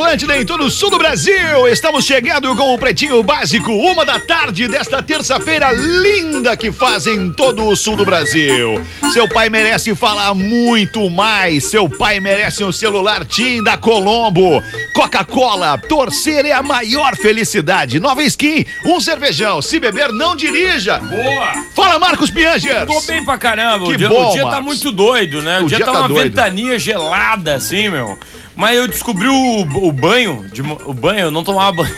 Atlântida em todo o sul do Brasil. Estamos chegando com o Pretinho Básico, 1h desta terça-feira linda que fazem todo o sul do Brasil. Seu pai merece falar muito mais. Seu pai merece um celular TIM da Colombo. Coca-Cola, torcer é a maior felicidade. Nova skin, um cervejão. Se beber, não dirija. Boa! Fala, Marcos Pianger. Tô bem pra caramba. Que O dia bom, tá Marcos. muito doido, né? O dia tá uma ventania gelada, assim, meu. Mas eu descobri o banho. O banho, eu não tomava banho.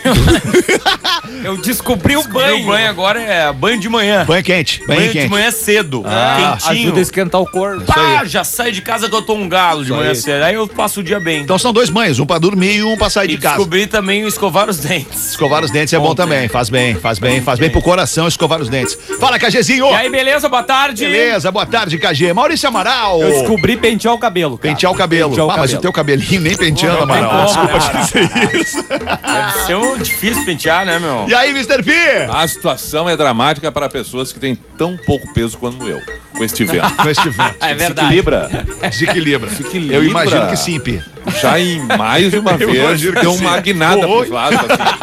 Eu descobri o banho. O banho agora é banho de manhã. Banho quente. Banho de manhã cedo. Quentinho. Ajuda a esquentar o corpo. Pá, já sai de casa que eu tô um galo de manhã cedo. Aí eu passo o dia bem. Então são dois banhos, um pra dormir e um pra sair de casa. Descobri também o escovar os dentes. Escovar os dentes é bom também, faz bem pro coração escovar os dentes. Fala, KGzinho! E aí, beleza? Boa tarde. Beleza, boa tarde, KG. Maurício Amaral. Eu descobri pentear o cabelo, cara. Pentear o cabelo. Pentear o Mas cabelo. o teu cabelinho nem penteando, Não, Amaral. não tem como, Desculpa te dizer isso. Deve ser difícil pentear, né, meu? E aí, Mr. P? A situação é dramática para pessoas que têm tão pouco peso quanto eu, com este vento. Com este vento. É verdade. Desequilibra. Desequilibra. Eu imagino que sim, P. Já em mais de uma Eu vez, imagino que deu sim. uma guinada Oi. pros lados,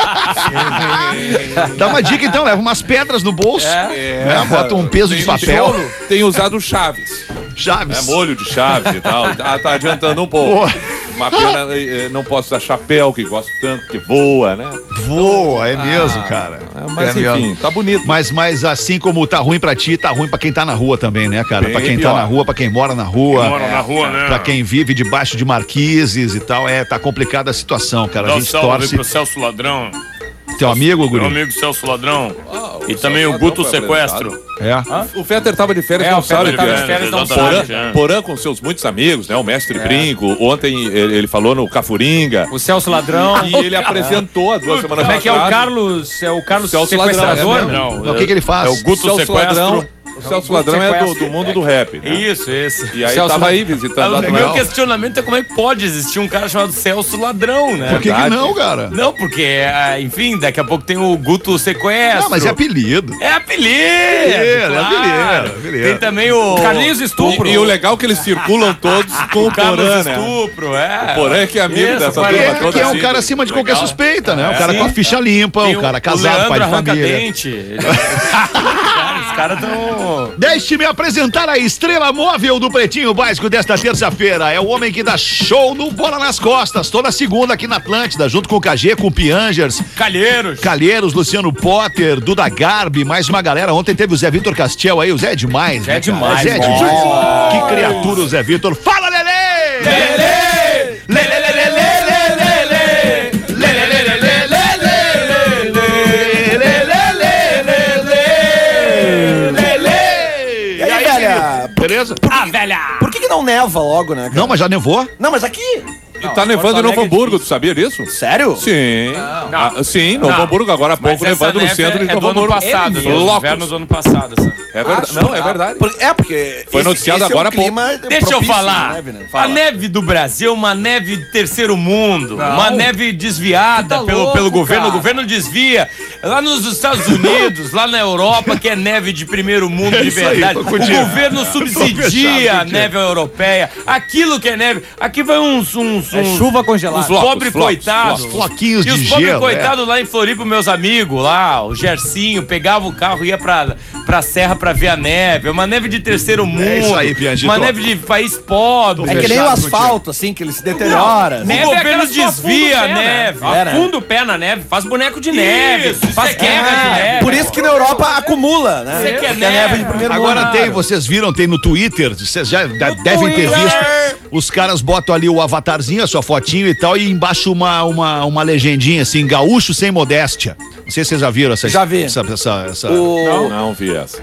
assim. Dá uma dica então, leva umas pedras no bolso. Né? Bota um peso de papel. Tem usado chaves. Chaves. Molho de chaves e tal. Tá adiantando um pouco. Boa. Uma pena, não posso usar chapéu, que gosto tanto, que voa, né? Voa, é mesmo, cara. Mas É enfim, mesmo. tá bonito. Mas assim como tá ruim pra ti, tá ruim pra quem tá na rua também, né, cara? Bem Pra quem tá pior. na rua, pra quem mora na rua. Mora na rua, né? Pra quem vive debaixo de marquises e tal, tá complicada a situação, cara. Dá A um gente salve aí torce. pro Celso Ladrão. Teu amigo, Meu Guri? amigo Celso Ladrão. E também Celso o Guto Ladrão foi Sequestro. É. O Fetter tava de férias, É, não o Fetter sabe, tava de cara. férias, não Exatamente, sabe. é. Porã com seus muitos amigos, né? O Mestre Brinco. Ontem ele falou no Cafuringa. O Celso Ladrão. E ele apresentou há 2 semanas Como é que é o atrás. Carlos? É o Carlos Celso Sequestrador? Ladrão, Não, Mas o que ele faz? É o Guto Celso Sequestro. Ladrão. O Celso Ladrão é do mundo do rap. Né? Isso, esse. E aí Celso tava aí Ah, visitando lá o no meu Léo. questionamento é como é que pode existir um cara chamado Celso Ladrão, né? Por que não, cara? Não, porque, enfim, daqui a pouco tem o Guto Sequestro. Não, mas é apelido. É apelido! apelido. Tem também o Carlinhos Estupro. E o legal é que eles circulam todos com o Carlos Porã, né? Estupro, é. O Porã é que é amigo Isso, dessa parece. turma toda. Que é um assim. cara acima de qualquer Legal. suspeita, né? O cara Sim. com a ficha limpa, Tem o cara casado, pai de família. Arranca-dente. Os caras tão... Deixe-me apresentar a estrela móvel do Pretinho Básico desta terça-feira. É o homem que dá show no Bola nas Costas, toda segunda aqui na Atlântida, junto com o KG, com o Piangers, Calheiros, Luciano Potter, Duda Garbi, mais uma galera. Ontem teve o Zé Vitor Castiel aí, o Zé é demais. Zé é né, cara? demais, Zé é bom. demais. Que criatura o Zé Vitor. Fala, Lelê! Lelê! Lelê! E aí, velha? Beleza? velha! Por que não neva logo, né, cara? Não, mas já nevou? Não, mas aqui. E tá nevando em Novo Hamburgo, tu sabia disso? Sério? Sim. Sim, Novo Não. Sim, agora há pouco Mas essa nevando no neve centro de é Novo do ano Hamburgo. passado, né? Locos. Inverno do ano passado. Essa. É verdade. Não, é verdade. Porque Foi noticiado agora há pouco. Deixa eu falar. Neve, né? A neve do Brasil é uma neve de terceiro mundo. Uma neve desviada Tá pelo louco, governo. cara. O governo desvia. Lá nos Estados Unidos, lá na Europa, que é neve de primeiro mundo de isso aí, verdade. tô O contigo. governo subsidia a neve europeia. Aquilo que é neve. Aqui vai uns Chuva congelada. os pobres flocos, coitados. floquinhos E de os pobres gelo, coitados lá em Floripa, meus amigos lá, o Gercinho, pegava o carro e ia pra serra pra ver a neve. É uma neve de terceiro mundo. isso aí, Piangito. Uma neve de país pobre. É que nem o Fechado asfalto, assim, que ele se deteriora. O governo desvia a neve. Afunda o pé na neve, faz boneco de neve, faz quebra de neve. Por isso que na Europa acumula, né? Você quer Porque a neve de primeiro Agora mundo. tem, vocês viram, tem no Twitter, vocês já devem ter visto. Os caras botam ali o avatarzinho, a sua fotinho e tal, e embaixo uma legendinha assim, gaúcho sem modéstia. Não sei se vocês já viram essa. Já vi. Essa... Não vi essa.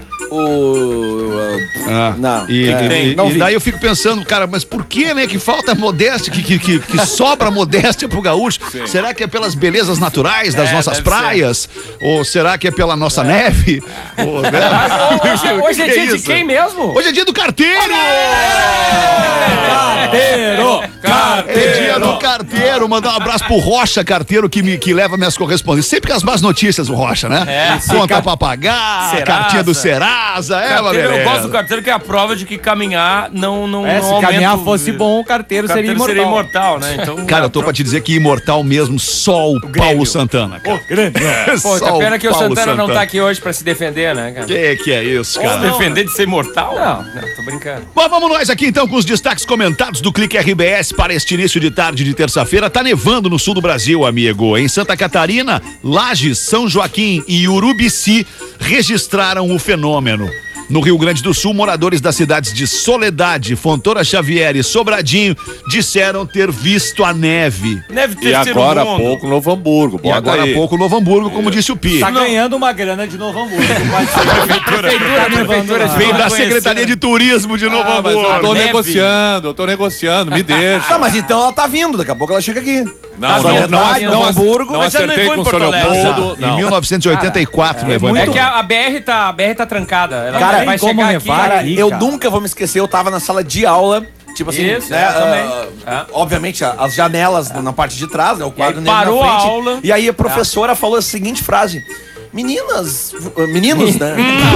Não. E Não vi. daí eu fico pensando, cara, mas por que, né, que falta modéstia, que sobra modéstia pro gaúcho? Será que é pelas belezas naturais das nossas deve praias? Ou será que é pela nossa neve? Ou, né? Hoje é Que dia de isso? quem mesmo? Hoje é dia do carteiro! Carteiro! É dia do Carteiro, mandar um abraço pro Rocha Carteiro, que leva minhas correspondências. Sempre com as más notícias, o Rocha, né? Conta pra pagar, Serasa. cartinha do Serasa, Carteiro, eu beleza. gosto do carteiro, que é a prova de que caminhar não Se aumenta caminhar o- fosse bom, o carteiro seria imortal. né? Então, Cara, eu tô pra te dizer que imortal mesmo, só o Paulo Santana, cara. Pô, Só tá pena que o Paulo Santana não tá aqui hoje pra se defender, né, cara? Que é isso, Se cara? defender de ser imortal? Não, tô brincando. Bom, vamos nós aqui então com os destaques comentados do Clique RBS para este início de tarde de terça-feira. Tá nevando no sul do Brasil, amigo. Em Santa Catarina, Lages, São Joaquim e Urubici registraram o fenômeno. No Rio Grande do Sul, moradores das cidades de Soledade, Fontoura Xavier e Sobradinho disseram ter visto a neve. Neve E terceiro agora há mundo. pouco Novo Hamburgo. E Bota agora aí. há pouco Novo Hamburgo, como disse o Pi. Tá ganhando uma grana de Novo Hamburgo. Pode ser. Prefeitura Vem da reconhecendo. Secretaria de Turismo de Novo Ah, mas eu Hamburgo. tô Neve. negociando, me deixa. Tá, mas então ela tá vindo, daqui a pouco ela chega aqui. Não, Soledade, Novo Hamburgo. não Mas já acertei nevou em com o São Porto Alegre. Leopoldo. Em 1984, levou É em que a BR tá trancada. Ela Cara, vai como chegar nevar aqui. aí, eu nunca vou me esquecer, eu tava na sala de aula, tipo assim, Isso, né, eu também. obviamente as janelas na parte de trás, né, o quadro negro parou na a frente, aula. e aí a professora falou a seguinte frase: meninos, né?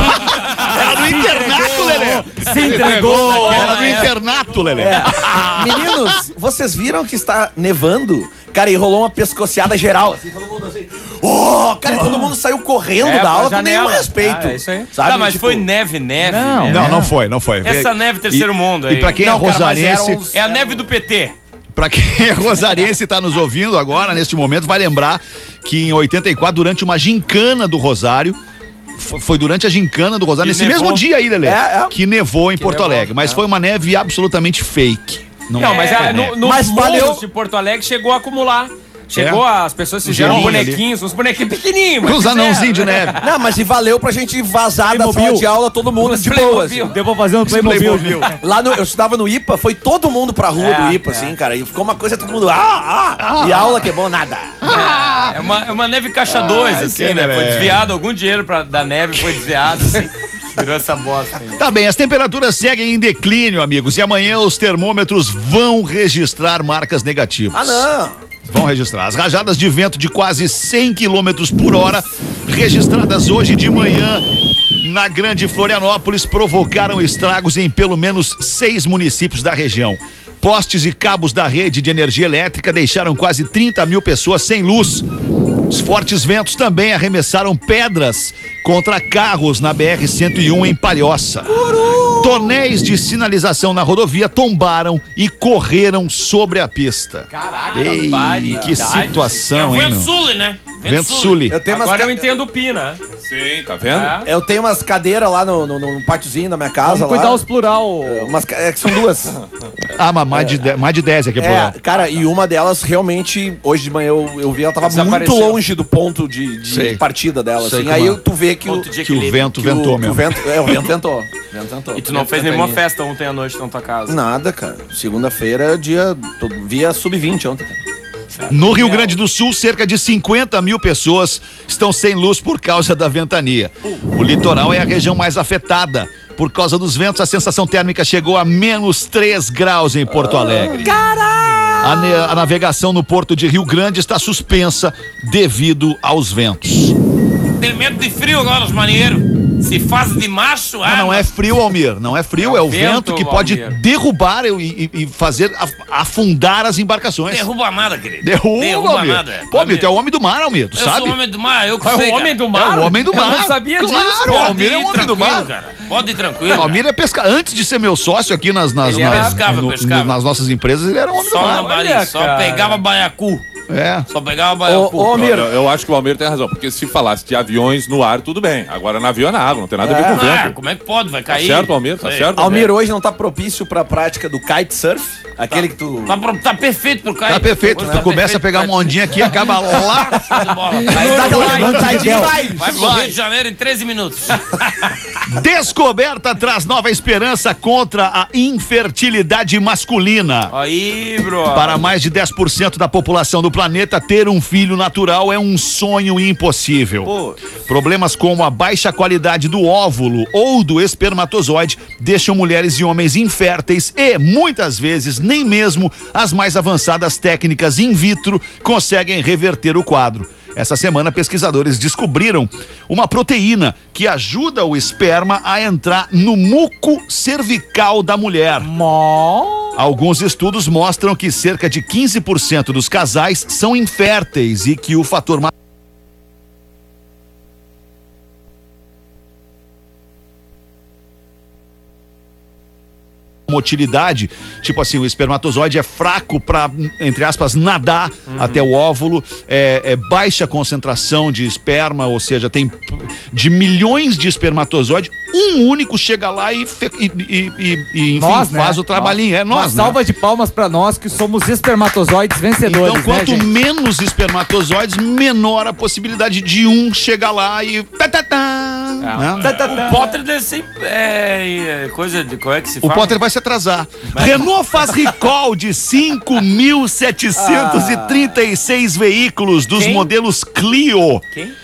Era do internato, Lelê. Se entregou. Era do internato, Lelê. Meninos, vocês viram que está nevando? Cara, e rolou uma pescoceada geral, assim, todo mundo assim, cara, todo mundo saiu correndo É, da pra aula com janela. nenhum respeito. É isso aí. Sabe? Tá, mas Tipo, foi neve. Não. né? Não foi. Essa neve terceiro mundo aí. E pra quem Não, é cara, mas rosarense, eram uns- É a neve do PT. pra quem é rosarense e tá nos ouvindo agora, neste momento, vai lembrar que em 84, durante uma gincana do Rosário, foi durante a gincana do Rosário, Que nesse nevou. mesmo dia aí, Lelê, É. que nevou em Porto nevou, Alegre. Mas é. foi uma neve absolutamente fake. Não, mas foi neve. no Mas morros valeu- de Porto Alegre chegou a acumular. Chegou, as pessoas fizeram gelinho bonequinhos, uns bonequinhos pequenininhos. mas Os fizeram, anãozinhos de né? neve. Não, mas e valeu pra gente vazar da Playmobil. sala de aula, todo mundo de boas. Deu pra fazer um Playmobil. Lá eu estudava no IPA, foi todo mundo pra rua do IPA, assim, cara. E ficou uma coisa, todo mundo. E a aula queimou nada. É uma neve caixa 2, assim, que né? Foi neve. desviado, algum dinheiro da neve foi desviado, assim. Virou essa bosta aí. Tá bem, as temperaturas seguem em declínio, amigos, e amanhã os termômetros vão registrar marcas negativas. Ah, não. Vão registrar. As rajadas de vento de quase 100 km por hora, registradas hoje de manhã na Grande Florianópolis, provocaram estragos em pelo menos 6 municípios da região. Postes e cabos da rede de energia elétrica deixaram quase 30 mil pessoas sem luz. Os fortes ventos também arremessaram pedras contra carros na BR-101 em Palhoça. Tonéis de sinalização na rodovia tombaram e correram sobre a pista. Caraca, Ei, que situação, hein? meu? Sule, né? Vento Sully. Eu tenho umas, Agora eu ca- entendo o Pi, né? Sim, tá vendo? É. eu tenho umas cadeiras lá no pátiozinho da minha casa. Vamos cuidar lá. os plural. É que são duas. Ah, mas mais de 10 aqui, É, cara, e uma delas realmente, hoje de manhã eu vi, ela tava muito Desapareceu. longe do ponto de Sei. partida dela, Sei assim. como Aí é. tu vê que o, Ponto de que o equilíbrio. vento que o- ventou que mesmo. o vento ventou. O vento ventou. E tu não fez nenhuma festa ontem à noite na tua casa. Nada, cara. Segunda-feira, via sub-20 ontem, cara. No Rio Grande do Sul, cerca de 50 mil pessoas estão sem luz por causa da ventania. O litoral é a região mais afetada. Por causa dos ventos, a sensação térmica chegou a menos 3 graus em Porto Alegre. A navegação no porto de Rio Grande está suspensa devido aos ventos. Tem medo de frio agora, os marinheiros. Se faz de macho, Mas não é frio, Almir. Não é frio, é o vento que pode Almir. derrubar e fazer afundar as embarcações. Derruba nada, querido. Derruba, Almir. Pô, Almir, tu é o homem do mar, Almir, tu Eu sabe? sou o homem do mar, eu que É sei, o homem cara. do mar? É o homem do mar. Eu não sabia disso. Claro, o Pode Almir é ir o homem do tranquilo, mar. cara. Pode ir tranquilo. O Almir é pesca. Antes de ser meu sócio aqui nas pescava. nas nossas empresas, ele era um homem do Só mar. na Bahia, só cara. pegava baiacu. É. Só pegava baiacu. Ô, Almir, Eu acho que o Almir tem razão, porque se falasse de aviões no ar, tudo bem. Agora navio é na água, não tem nada a ver com Ah, vento. como é que pode? Vai Tá cair. certo, Almir? Tá Sei. certo? Almir hoje não tá propício pra prática do kitesurf? Aquele que tu... Tá perfeito pro cair. Tá perfeito. Hoje Tu começa a pegar uma ondinha aqui e acaba lá. Show de bola. Aí dá aquela levantadinha e vai. Vai pro Rio de Janeiro em 13 minutos. Descoberta traz nova esperança contra a infertilidade masculina. Aí, bro. Para mais de 10% da população do planeta, ter um filho natural é um sonho impossível. Pô. Problemas como a baixa qualidade do óvulo ou do espermatozoide deixam mulheres e homens inférteis e, muitas vezes, nem mesmo as mais avançadas técnicas in vitro conseguem reverter o quadro. Essa semana, pesquisadores descobriram uma proteína que ajuda o esperma a entrar no muco cervical da mulher. Alguns estudos mostram que cerca de 15% dos casais são inférteis e que o fator motilidade, tipo assim, o espermatozoide é fraco para, entre aspas, nadar até o óvulo, é baixa concentração de esperma, ou seja, tem de milhões de espermatozoides, um único chega lá e enfim, nós, né? faz o trabalhinho. É nós, Uma salva de palmas pra nós que somos espermatozoides vencedores. Então, quanto né, menos espermatozoides, menor a possibilidade de um chegar lá e O Potter deve ser coisa de... Como é que se o fala? Potter vai se atrasar. Renault faz recall de 5.736 veículos dos modelos Clio. Quem?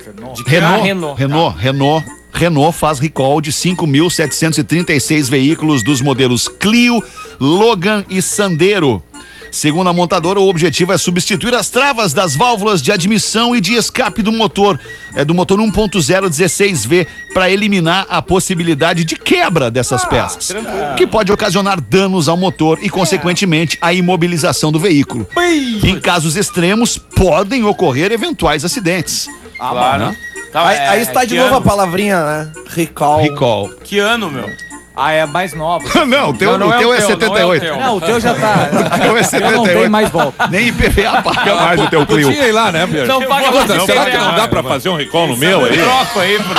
Renault faz recall de 5.736 veículos dos modelos Clio, Logan e Sandero. Segundo a montadora, o objetivo é substituir as travas das válvulas de admissão e de escape do motor 1.0 16V para eliminar a possibilidade de quebra dessas peças, que pode ocasionar danos ao motor e, consequentemente, a imobilização do veículo. Em casos extremos, podem ocorrer eventuais acidentes. Claro. Né? Tá, Aí está de novo a palavrinha, né? Recall. Que ano, meu? é mais nova. Não, o teu é 78. Não, o teu já tá. O teu é 78. Não tem mais volta. Nem IPVA paga mais o teu Clio. Podia ir lá, né, Pierre? Não paga mais Será IPVA. que não dá pra fazer um recall no meu aí? Troco aí pro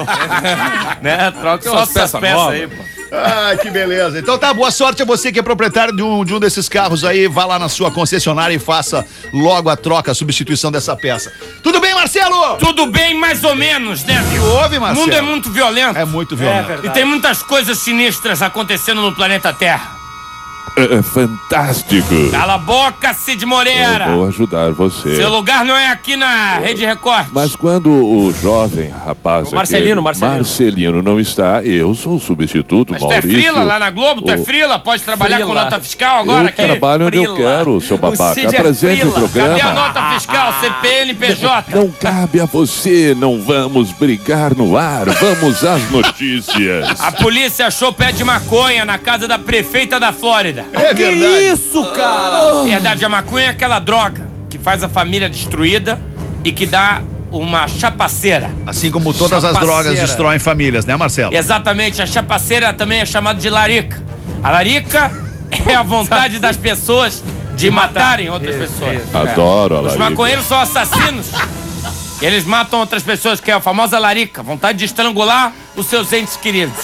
né? Troco só essas peças aí, pô. Ah, que beleza. Então tá, boa sorte a você que é proprietário de um desses carros aí. Vá lá na sua concessionária e faça logo a troca, a substituição dessa peça. Tudo bem, Marcelo? Tudo bem, mais ou menos, né, Que viu? houve, O Marcelo? mundo é muito violento. É muito violento. E tem muitas coisas sinistras acontecendo no planeta Terra. É fantástico. Cala a boca, Cid Moreira. Eu vou ajudar você. Seu lugar não é aqui na Rede Record. Mas quando o jovem rapaz Marcelino Marcelino não está, eu sou o substituto, Mas tu é Maurício. frila lá na Globo? Tu é frila? Pode trabalhar com Frila. nota fiscal agora Eu aqui? trabalho onde eu Frila. quero, seu babaca. Cid é Apresente o frila. Cadê a programa. nota fiscal? CPNPJ? Não cabe a você, não vamos brigar no ar, vamos às notícias. A polícia achou pé de maconha na casa da prefeita da Flórida. É verdade. Isso, cara! Verdade, a maconha é aquela droga que faz a família destruída e que dá uma chapaceira. Assim como todas as Chapaceira. drogas destroem famílias, né, Marcelo? Exatamente, a chapaceira também é chamada de larica. A larica é a vontade das pessoas de matarem outras pessoas. Adoro a Os larica. maconheiros são assassinos. Eles matam outras pessoas, que é a famosa larica, vontade de estrangular os seus entes queridos.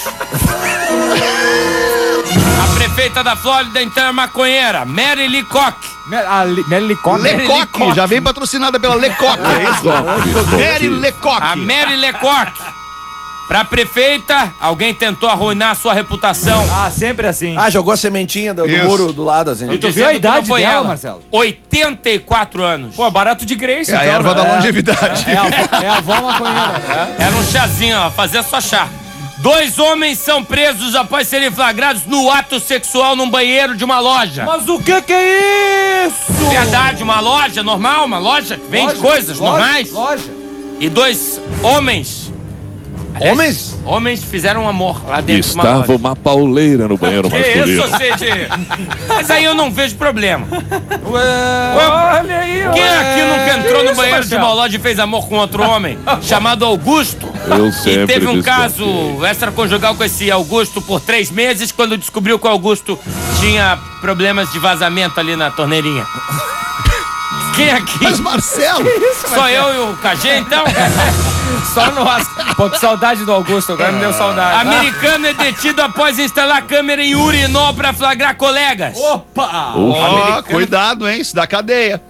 A prefeita da Flórida, então, é maconheira, Mary Lee Koch. Mary Lecoque. Lecoque, já vem patrocinada pela Lecoque, é isso? Mary Lecoque. A Mary Lee Koch. Pra prefeita, alguém tentou arruinar a sua reputação. Sempre assim. Jogou a sementinha do Isso. muro do lado, assim. E tu dizendo viu a que idade não foi dela, ela. Marcelo? 84 anos. Pô, barato de Grace, É a erva da longevidade. É a avó maconheira. Era um chazinho, ó, fazia só chá. 2 homens são presos após serem flagrados no ato sexual num banheiro de uma loja. Mas o que é isso? Verdade, uma loja normal, uma loja que vende coisas normais. Loja. E 2 homens. Homens? Homens fizeram amor lá dentro de uma Estava loja. uma pauleira no banheiro Que masculino. isso, Cid? Mas aí eu não vejo problema. Olha aí, Quem aqui nunca entrou no banheiro de Marcelo? uma loja e fez amor com outro homem chamado Augusto? Eu E sempre teve um desconfio. caso extraconjugal com esse Augusto por 3 meses, quando descobriu que o Augusto tinha problemas de vazamento ali na torneirinha. Quem aqui? Mas, Marcelo, Só eu e o KG, então? Só no Pô, que saudade do Augusto, agora me deu saudade. Americano é detido após instalar câmera em urinol pra flagrar colegas. Opa! ó, cuidado, hein? Isso dá cadeia.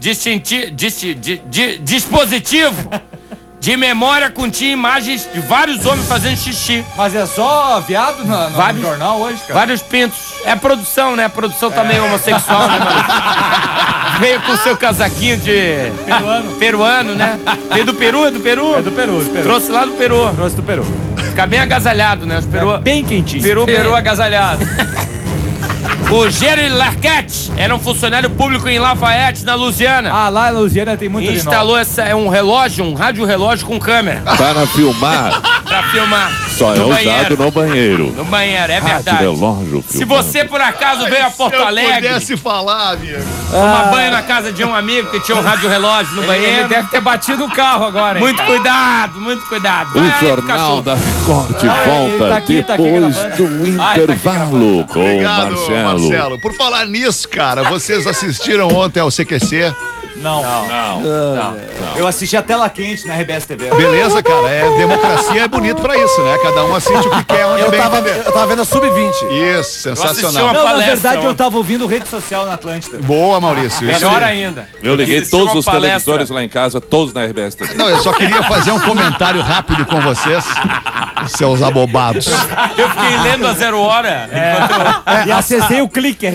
Dispositivo de memória continha imagens de vários homens fazendo xixi. Mas é só viado no Vários- jornal hoje, cara? Vários pintos. É produção, né? A produção tá meio homossexual, né, mano? Veio com o seu casaquinho de... Peruano, né? Veio do Peru, é do Peru? É do Peru. Trouxe lá do Peru. Trouxe do Peru. Fica bem agasalhado, né? Os Peru... Bem quentinho. Peru agasalhado. O Jerry Larquette era um funcionário público em Lafayette, na Louisiana. Ah, lá em Louisiana tem muito E instalou um relógio, um rádio-relógio com câmera. Para filmar, Pra filmar. só é No usado banheiro. no banheiro. No banheiro, é Rádio verdade. relógio Se filmando. você por acaso veio a Porto Se eu Alegre, pudesse falar, amigo. tomar banho na casa de um amigo que tinha um rádio-relógio no Ele banheiro, deve ter batido o carro agora, hein? muito cuidado, muito cuidado. O Vai aí, Jornal cachorro. da Record volta tá aqui depois gravando. do Ah, ele tá aqui intervalo com Obrigado, Marcelo. Marcelo. Por falar nisso, cara, vocês assistiram ontem ao CQC? Não. Eu assisti a tela quente na RBS TV. Beleza, cara? Democracia é bonito pra isso, né? Cada um assiste o que quer, onde Eu bem tava entender. vendo a Sub-20. Isso, sensacional. uma Não, na palestra verdade eu ontem. tava ouvindo rede social na Atlântida. Boa, Maurício. Isso Melhor aí. ainda. Eu liguei Assistiu todos uma os palestra. televisores lá em casa, todos na RBS também. Não, eu só queria fazer um comentário rápido com vocês, seus abobados. Eu fiquei lendo a 0 hora. enquanto eu- E acessei o clicker.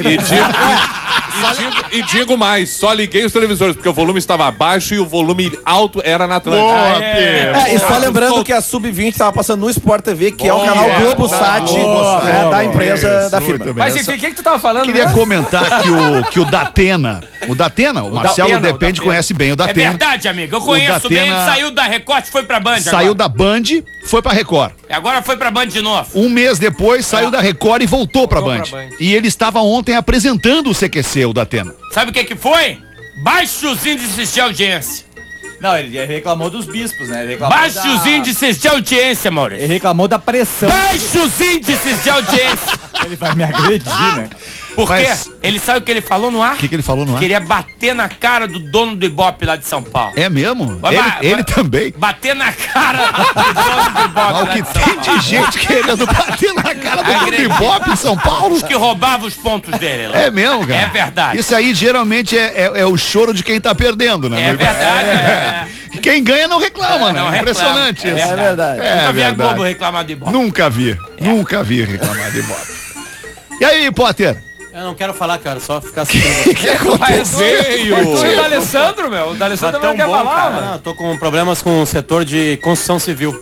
E digo mais, só liguei os televisores, porque o volume estava baixo e o volume alto era na Atlântida. Boa, Pedro. E só lembrando que a Sub-20 tava passando no Sport TV, que é o canal Boa, Globosat boa, da empresa Isso, da muito firma. bem. Mas enfim, o que tu tava falando? Queria né? comentar que o Datena, o Marcelo Datena, Depende conhece bem o É Datena. verdade, amigo. Eu conheço bem. Ele Datena- saiu da Record e foi pra Band. Saiu da Band, foi pra Record. Agora foi pra Band de novo. Um mês depois, saiu da Record e voltou pra Band. pra Band. E ele estava ontem apresentando o CQC, o Datena. Sabe o que foi? Baixos índices de audiência. Não, ele reclamou dos bispos, né? Ele reclamou, Baixos índices de audiência, Maurício. ele reclamou da pressão. Baixos índices de audiência. Ele vai me agredir, né? Por quê? Mas- Ele sabe o que ele falou no ar? O que ele falou no ar? Queria bater na cara do dono do Ibope lá de São Paulo. É mesmo? Vai, Ele vai. também. Bater na cara do dono do Ibope Mas lá o que de São tem Paulo. de gente querendo bater na cara do Agredir. Ibope em São Paulo? Que roubava os pontos dele lá. É mesmo, cara? É verdade. Isso aí geralmente é o choro de quem tá perdendo, né? É verdade. É. Quem ganha não reclama, né? Não reclama. Impressionante isso. É verdade. É Nunca vi a verdade. Globo reclamar do Ibope. Nunca vi reclamar de Ibope. E aí, Potter? Eu não quero falar, cara, só ficar assistindo. O que aconteceu? O D'Alessandro, meu. O D'Alessandro não quer falar, mano. Não, tô com problemas com o setor de construção civil.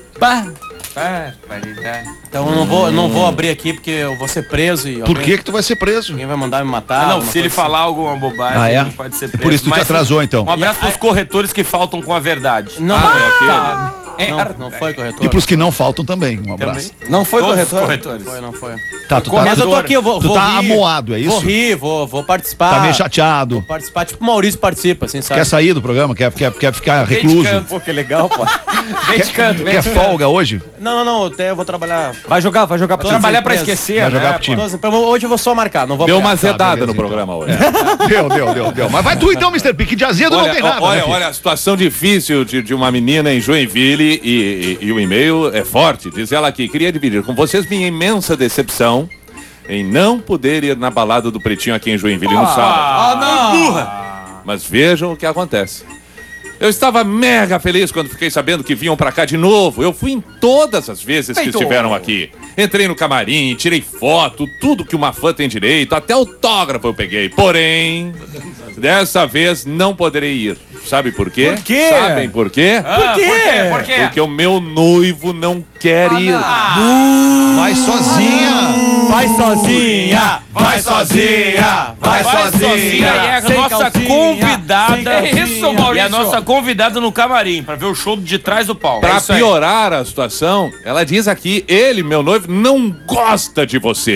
Então eu não vou abrir aqui porque eu vou ser preso e Por que tu vai ser preso? alguém vai mandar me matar. Não, alguma se ele coisa falar alguma bobagem, Ah, é? ele pode ser preso. Por isso tu te Mas atrasou, então. Um abraço pros corretores que faltam com a verdade. assim. Não, não foi corretor. E pros que não faltam também, um abraço. Não foi Todos os corretor? corretores. Não foi. Tá, tu Mas eu tô aqui, eu vou tu tá rir. amuado, é isso? Vou rir, vou participar. Tá meio chateado. Participar, tipo o Maurício participa, assim, sabe? Quer sair do programa? Quer ficar Vem de recluso? canto. Pô, que legal, pô. Vem de canto, vem Quer de canto. folga hoje? Não, até eu vou trabalhar. Vai jogar pro time. Trabalhar pra esquecer, Vai jogar pro time. Hoje eu vou só marcar, não vou Deu apoiar. uma azedada beleza, no então. programa hoje. Deu. Mas vai tu então, Mr. P, que de azedo não tem nada. né, filho? Olha a situação difícil de uma menina em Joinville e o e-mail é forte. Diz ela aqui, queria dividir com vocês minha imensa decepção em não poder ir na balada do Pretinho aqui em Joinville no sábado. não. Mas vejam o que acontece. Eu estava mega feliz quando fiquei sabendo que vinham pra cá de novo. Eu fui em todas as vezes que estiveram aqui. Entrei no camarim, tirei foto, tudo que uma fã tem direito, até autógrafo eu peguei. Porém, dessa vez não poderei ir. Sabe por quê? Por quê? Sabem por quê? Por quê? Por quê? Porque o meu noivo não quer ir. Vai sozinha. Vai sozinha. Vai sozinha! Vai sozinha. E é a Sem nossa calcinha, convidada. sem calcinha. É isso, Maurício. E a nossa convidada no camarim, pra ver o show de trás do palco. Pra É isso aí. piorar a situação, ela diz aqui, ele, meu noivo, não gosta de você.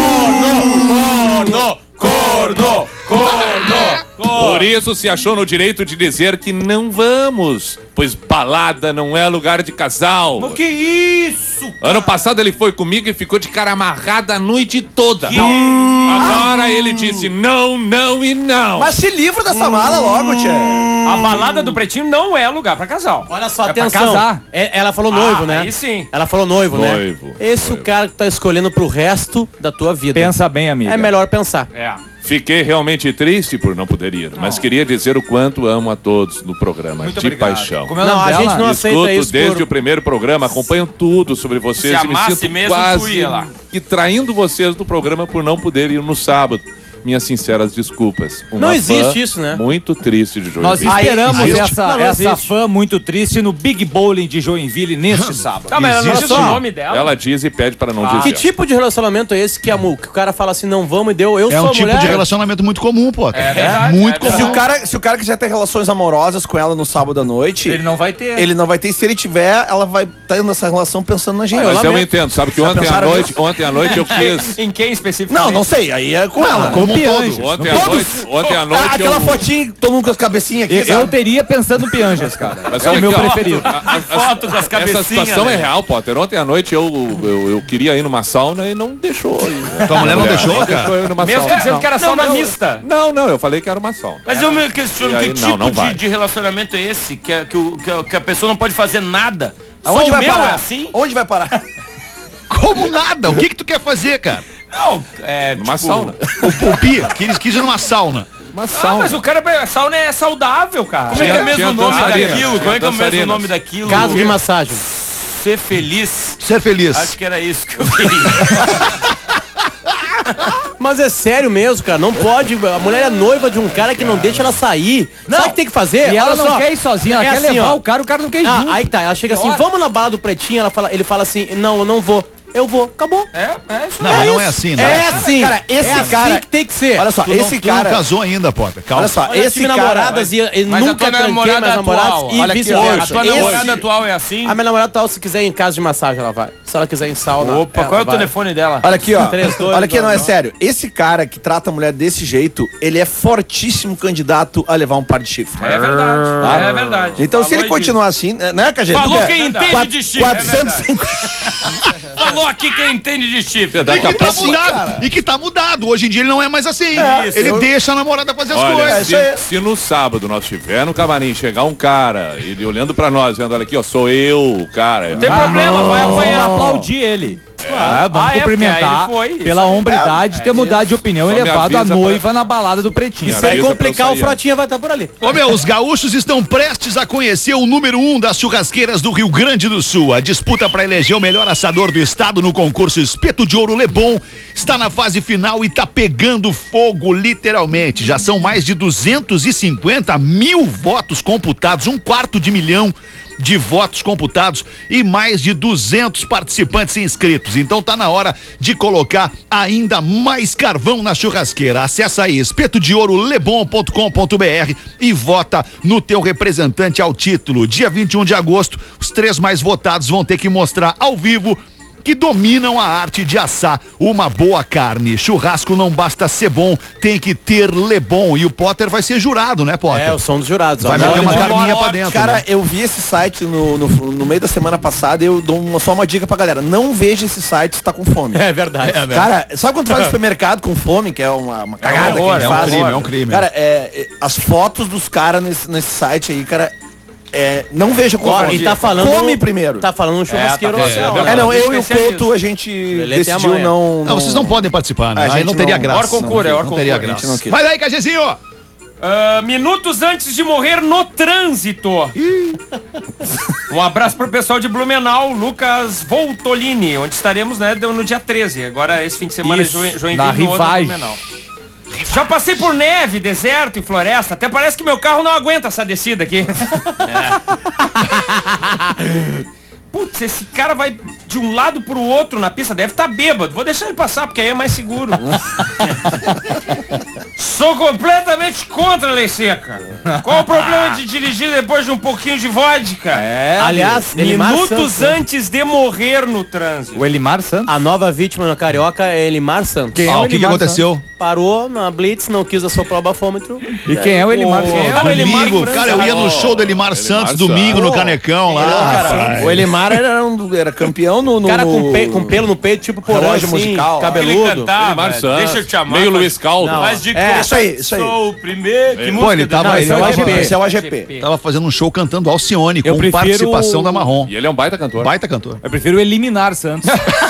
Corno! Por isso se achou no direito de dizer que não vamos, pois balada não é lugar de casal. Que isso? Ano passado ele foi comigo e ficou de cara amarrada a noite toda. Agora ele disse não, não e não. Mas se livra dessa mala logo, tchê. A balada do Pretinho não é lugar pra casal. Olha só, É pra atenção. casar. Ela falou noivo, né? Aí sim. Ela falou noivo, né? Noivo. Esse é o cara que tá escolhendo pro resto da tua vida. Pensa bem, amiga. É melhor pensar. É. Fiquei realmente triste por não poder ir, mas queria dizer o quanto amo a todos no programa, de paixão. Como é o Não, nome a dela? gente não aceita Escuto isso desde por... o primeiro programa, acompanho tudo sobre vocês Se e me amasse sinto mesmo, tu quase ia lá. que traindo vocês do programa por não poder ir no sábado. minhas sinceras desculpas. Uma Não existe fã isso, né? Muito triste de Nós Joinville. esperamos essa existe. fã muito triste no Big Bowling de Joinville neste sábado. Tá, mas ela não Existe. diz o nome dela. Ela diz e pede para não Que dizer. tipo de relacionamento é esse que o cara fala assim, não vamos e deu, eu É sou um a tipo mulher? de relacionamento muito comum, pô. É verdade, Muito é comum. Se o cara quiser ter relações amorosas com ela no sábado à noite, Ele não vai ter. ele não vai ter. Se ele tiver, ela vai estar nessa relação pensando na gente. Mas eu entendo, sabe que ontem à noite eu quis... Em quem específico? Não sei. Aí é com ela. Como um todo. Ontem à noite Aquela eu... fotinha, todo mundo com as cabecinhas aqui, Eu sabe? teria pensando no Pianjas, cara. Mas É o olha meu aqui, ó, preferido. Foto com as Essa cabecinhas. situação né? é real, Potter. Ontem à noite eu queria ir numa sauna e não deixou. Tua mulher não deixou, cara? Deixou eu ir numa Mesmo sauna. dizendo que era sauna mista. Não, eu falei que era uma sauna. Mas eu me questiono E aí, que não, tipo não vai. de relacionamento é esse? Que a pessoa não pode fazer nada? Aonde Só o vai meu parar? é assim? Onde vai parar? Como nada? O que tu quer fazer, cara? Não, é Numa tipo, sauna. O Pia, que eles quis ir numa sauna. Uma Ah, sauna. mas o cara, a sauna é saudável, cara. Como é que é o Tinha mesmo nome dançarinas, daquilo? Como é que é o mesmo dançarinas. nome daquilo? Casa de massagem. Ser feliz. Ser feliz. Acho que era isso que eu queria. Mas é sério mesmo, cara, não pode, a mulher é noiva de um cara que não deixa ela sair. Sabe o que tem que fazer? E ela Olha não só. quer ir sozinha, ela É quer assim, levar ó. o cara não quer ir junto. Aí tá, ela chega assim, vamos na bala do Pretinho, ele fala assim, não, eu não vou. Eu vou, acabou. É isso. Não, mas não é assim, né? É assim, Cara, esse é assim cara- que tem que ser. Olha só, Tu esse não, tu não cara... casou ainda, Potter. Calma. Olha só, Olha, eu esse tive cara... namoradas e Mas a nunca tua tranquei namorada minhas namoradas atual, e olha aqui, ó, vice-versa. A tua Esse- namorada atual é assim? A minha namorada atual, se quiser ir em casa de massagem, ela vai. Se ela quiser ir em sauna, Opa, ela qual é o vai. telefone dela? Olha aqui, ó. 3-2, Olha aqui, não, é 2-2. sério. Esse cara que trata a mulher desse jeito, ele é fortíssimo candidato a levar um par de chifre. É verdade, é verdade. Então, se Falou ele continuar assim, né, Cajete? Falou quem entende de chifre, é 450... Falou aqui quem entende de chifre. Daqui a E que tá pouco... mudado. E que tá mudado. Hoje em dia ele não é mais assim. Ele deixa a namorada fazer as Olha, coisas. se no sábado nós estiver no camarim, chegar um cara, ele olhando pra nós, dizendo, olha aqui, ó, sou eu, o cara. Tem problema, vai Vamos apanhar. aplaudir ele. Vamos Ah, é, cumprimentar porque aí ele foi, pela isso aí. hombridade de ter mudado de opinião e Só me levado a avisa noiva na balada do Pretinho. Se aí Avisa pra complicar, eu o sair, Frotinha vai estar por ali. Ô meu, os gaúchos estão prestes a conhecer o número 1 das churrasqueiras do Rio Grande do Sul. A disputa para eleger o melhor assador do estado no concurso Espeto de Ouro Lebon está na fase final e tá pegando fogo, literalmente. Já são mais de 250 mil votos computados, 250 mil de votos computados e mais de 200 participantes inscritos. Então tá na hora de colocar ainda mais carvão na churrasqueira. Acessa aí espetodeourolebon.com.br e vota no teu representante ao título. Dia 21 de agosto, os 3 mais votados vão ter que mostrar ao vivo que dominam a arte de assar uma boa carne. Churrasco não basta ser bom, tem que ter Lebon. E o Potter vai ser jurado, né, Potter? É, o som dos jurados. Vai ó. meter uma Olha, carninha pra dentro. Cara, né? eu vi esse site no meio da semana passada e eu dou só uma dica pra galera. Não veja esse site se tá com fome. É verdade. Cara, sabe quando tu vai no supermercado com fome, que é uma cagada que eles fazem? É um crime. Cara, as fotos dos caras nesse site aí, cara, não veja com Ó, fome. e tá falando. Come primeiro. Tá falando um churrasqueiro oficial. É, não, eu e o Especialista. Couto, a gente Lelê tem decidiu amanhã. não... Não, vocês não podem participar, né? A Aí gente não teria não- graça. Orconcura, Não teria Orconcura. graça. não quis. Vai daí, Cajezinho! Minutos antes de morrer no trânsito. Um abraço pro pessoal de Blumenau, Lucas Voltolini, onde estaremos, né, no dia 13. Agora, esse fim de semana, Isso, Joinville na no outro Rivage. Blumenau. Já passei por neve, deserto e floresta. Até parece que meu carro não aguenta essa descida aqui. Putz, esse cara vai de um lado pro outro na pista, deve estar bêbado. Vou deixar ele passar, porque aí é mais seguro. Sou completamente contra a lei seca. Qual o problema de dirigir depois de um pouquinho de vodka? Aliás, Elimar Minutos Santos, né? antes de morrer no trânsito. O Elimar Santos. A nova vítima na Carioca é Elimar Santos. Quem é Ah, o o que Elimar aconteceu? Parou na Blitz, não quis assoprar o bafômetro. E quem é o Elimar Quem é Santos? o Elimar Domingo, França? cara, eu ia no show do Elimar Santos Santos. domingo no Canecão lá. O Elimar era campeão no... Cara com pelo no peito, tipo porão, relógio assim, musical. Ele cabeludo. cantava, Elimar Santos, deixa eu te amar. meio mas- Luiz Caldo. Não. Mas de isso aí, isso aí. Sou o primeiro. Que Pô, música ele do- tava- Não, ele esse é o tava- AGP. Esse é o AGP. Tava fazendo um show cantando Alcione Eu com prefiro participação da Marrom. E ele é um baita cantor. Baita cantor. Eu prefiro eliminar Santos.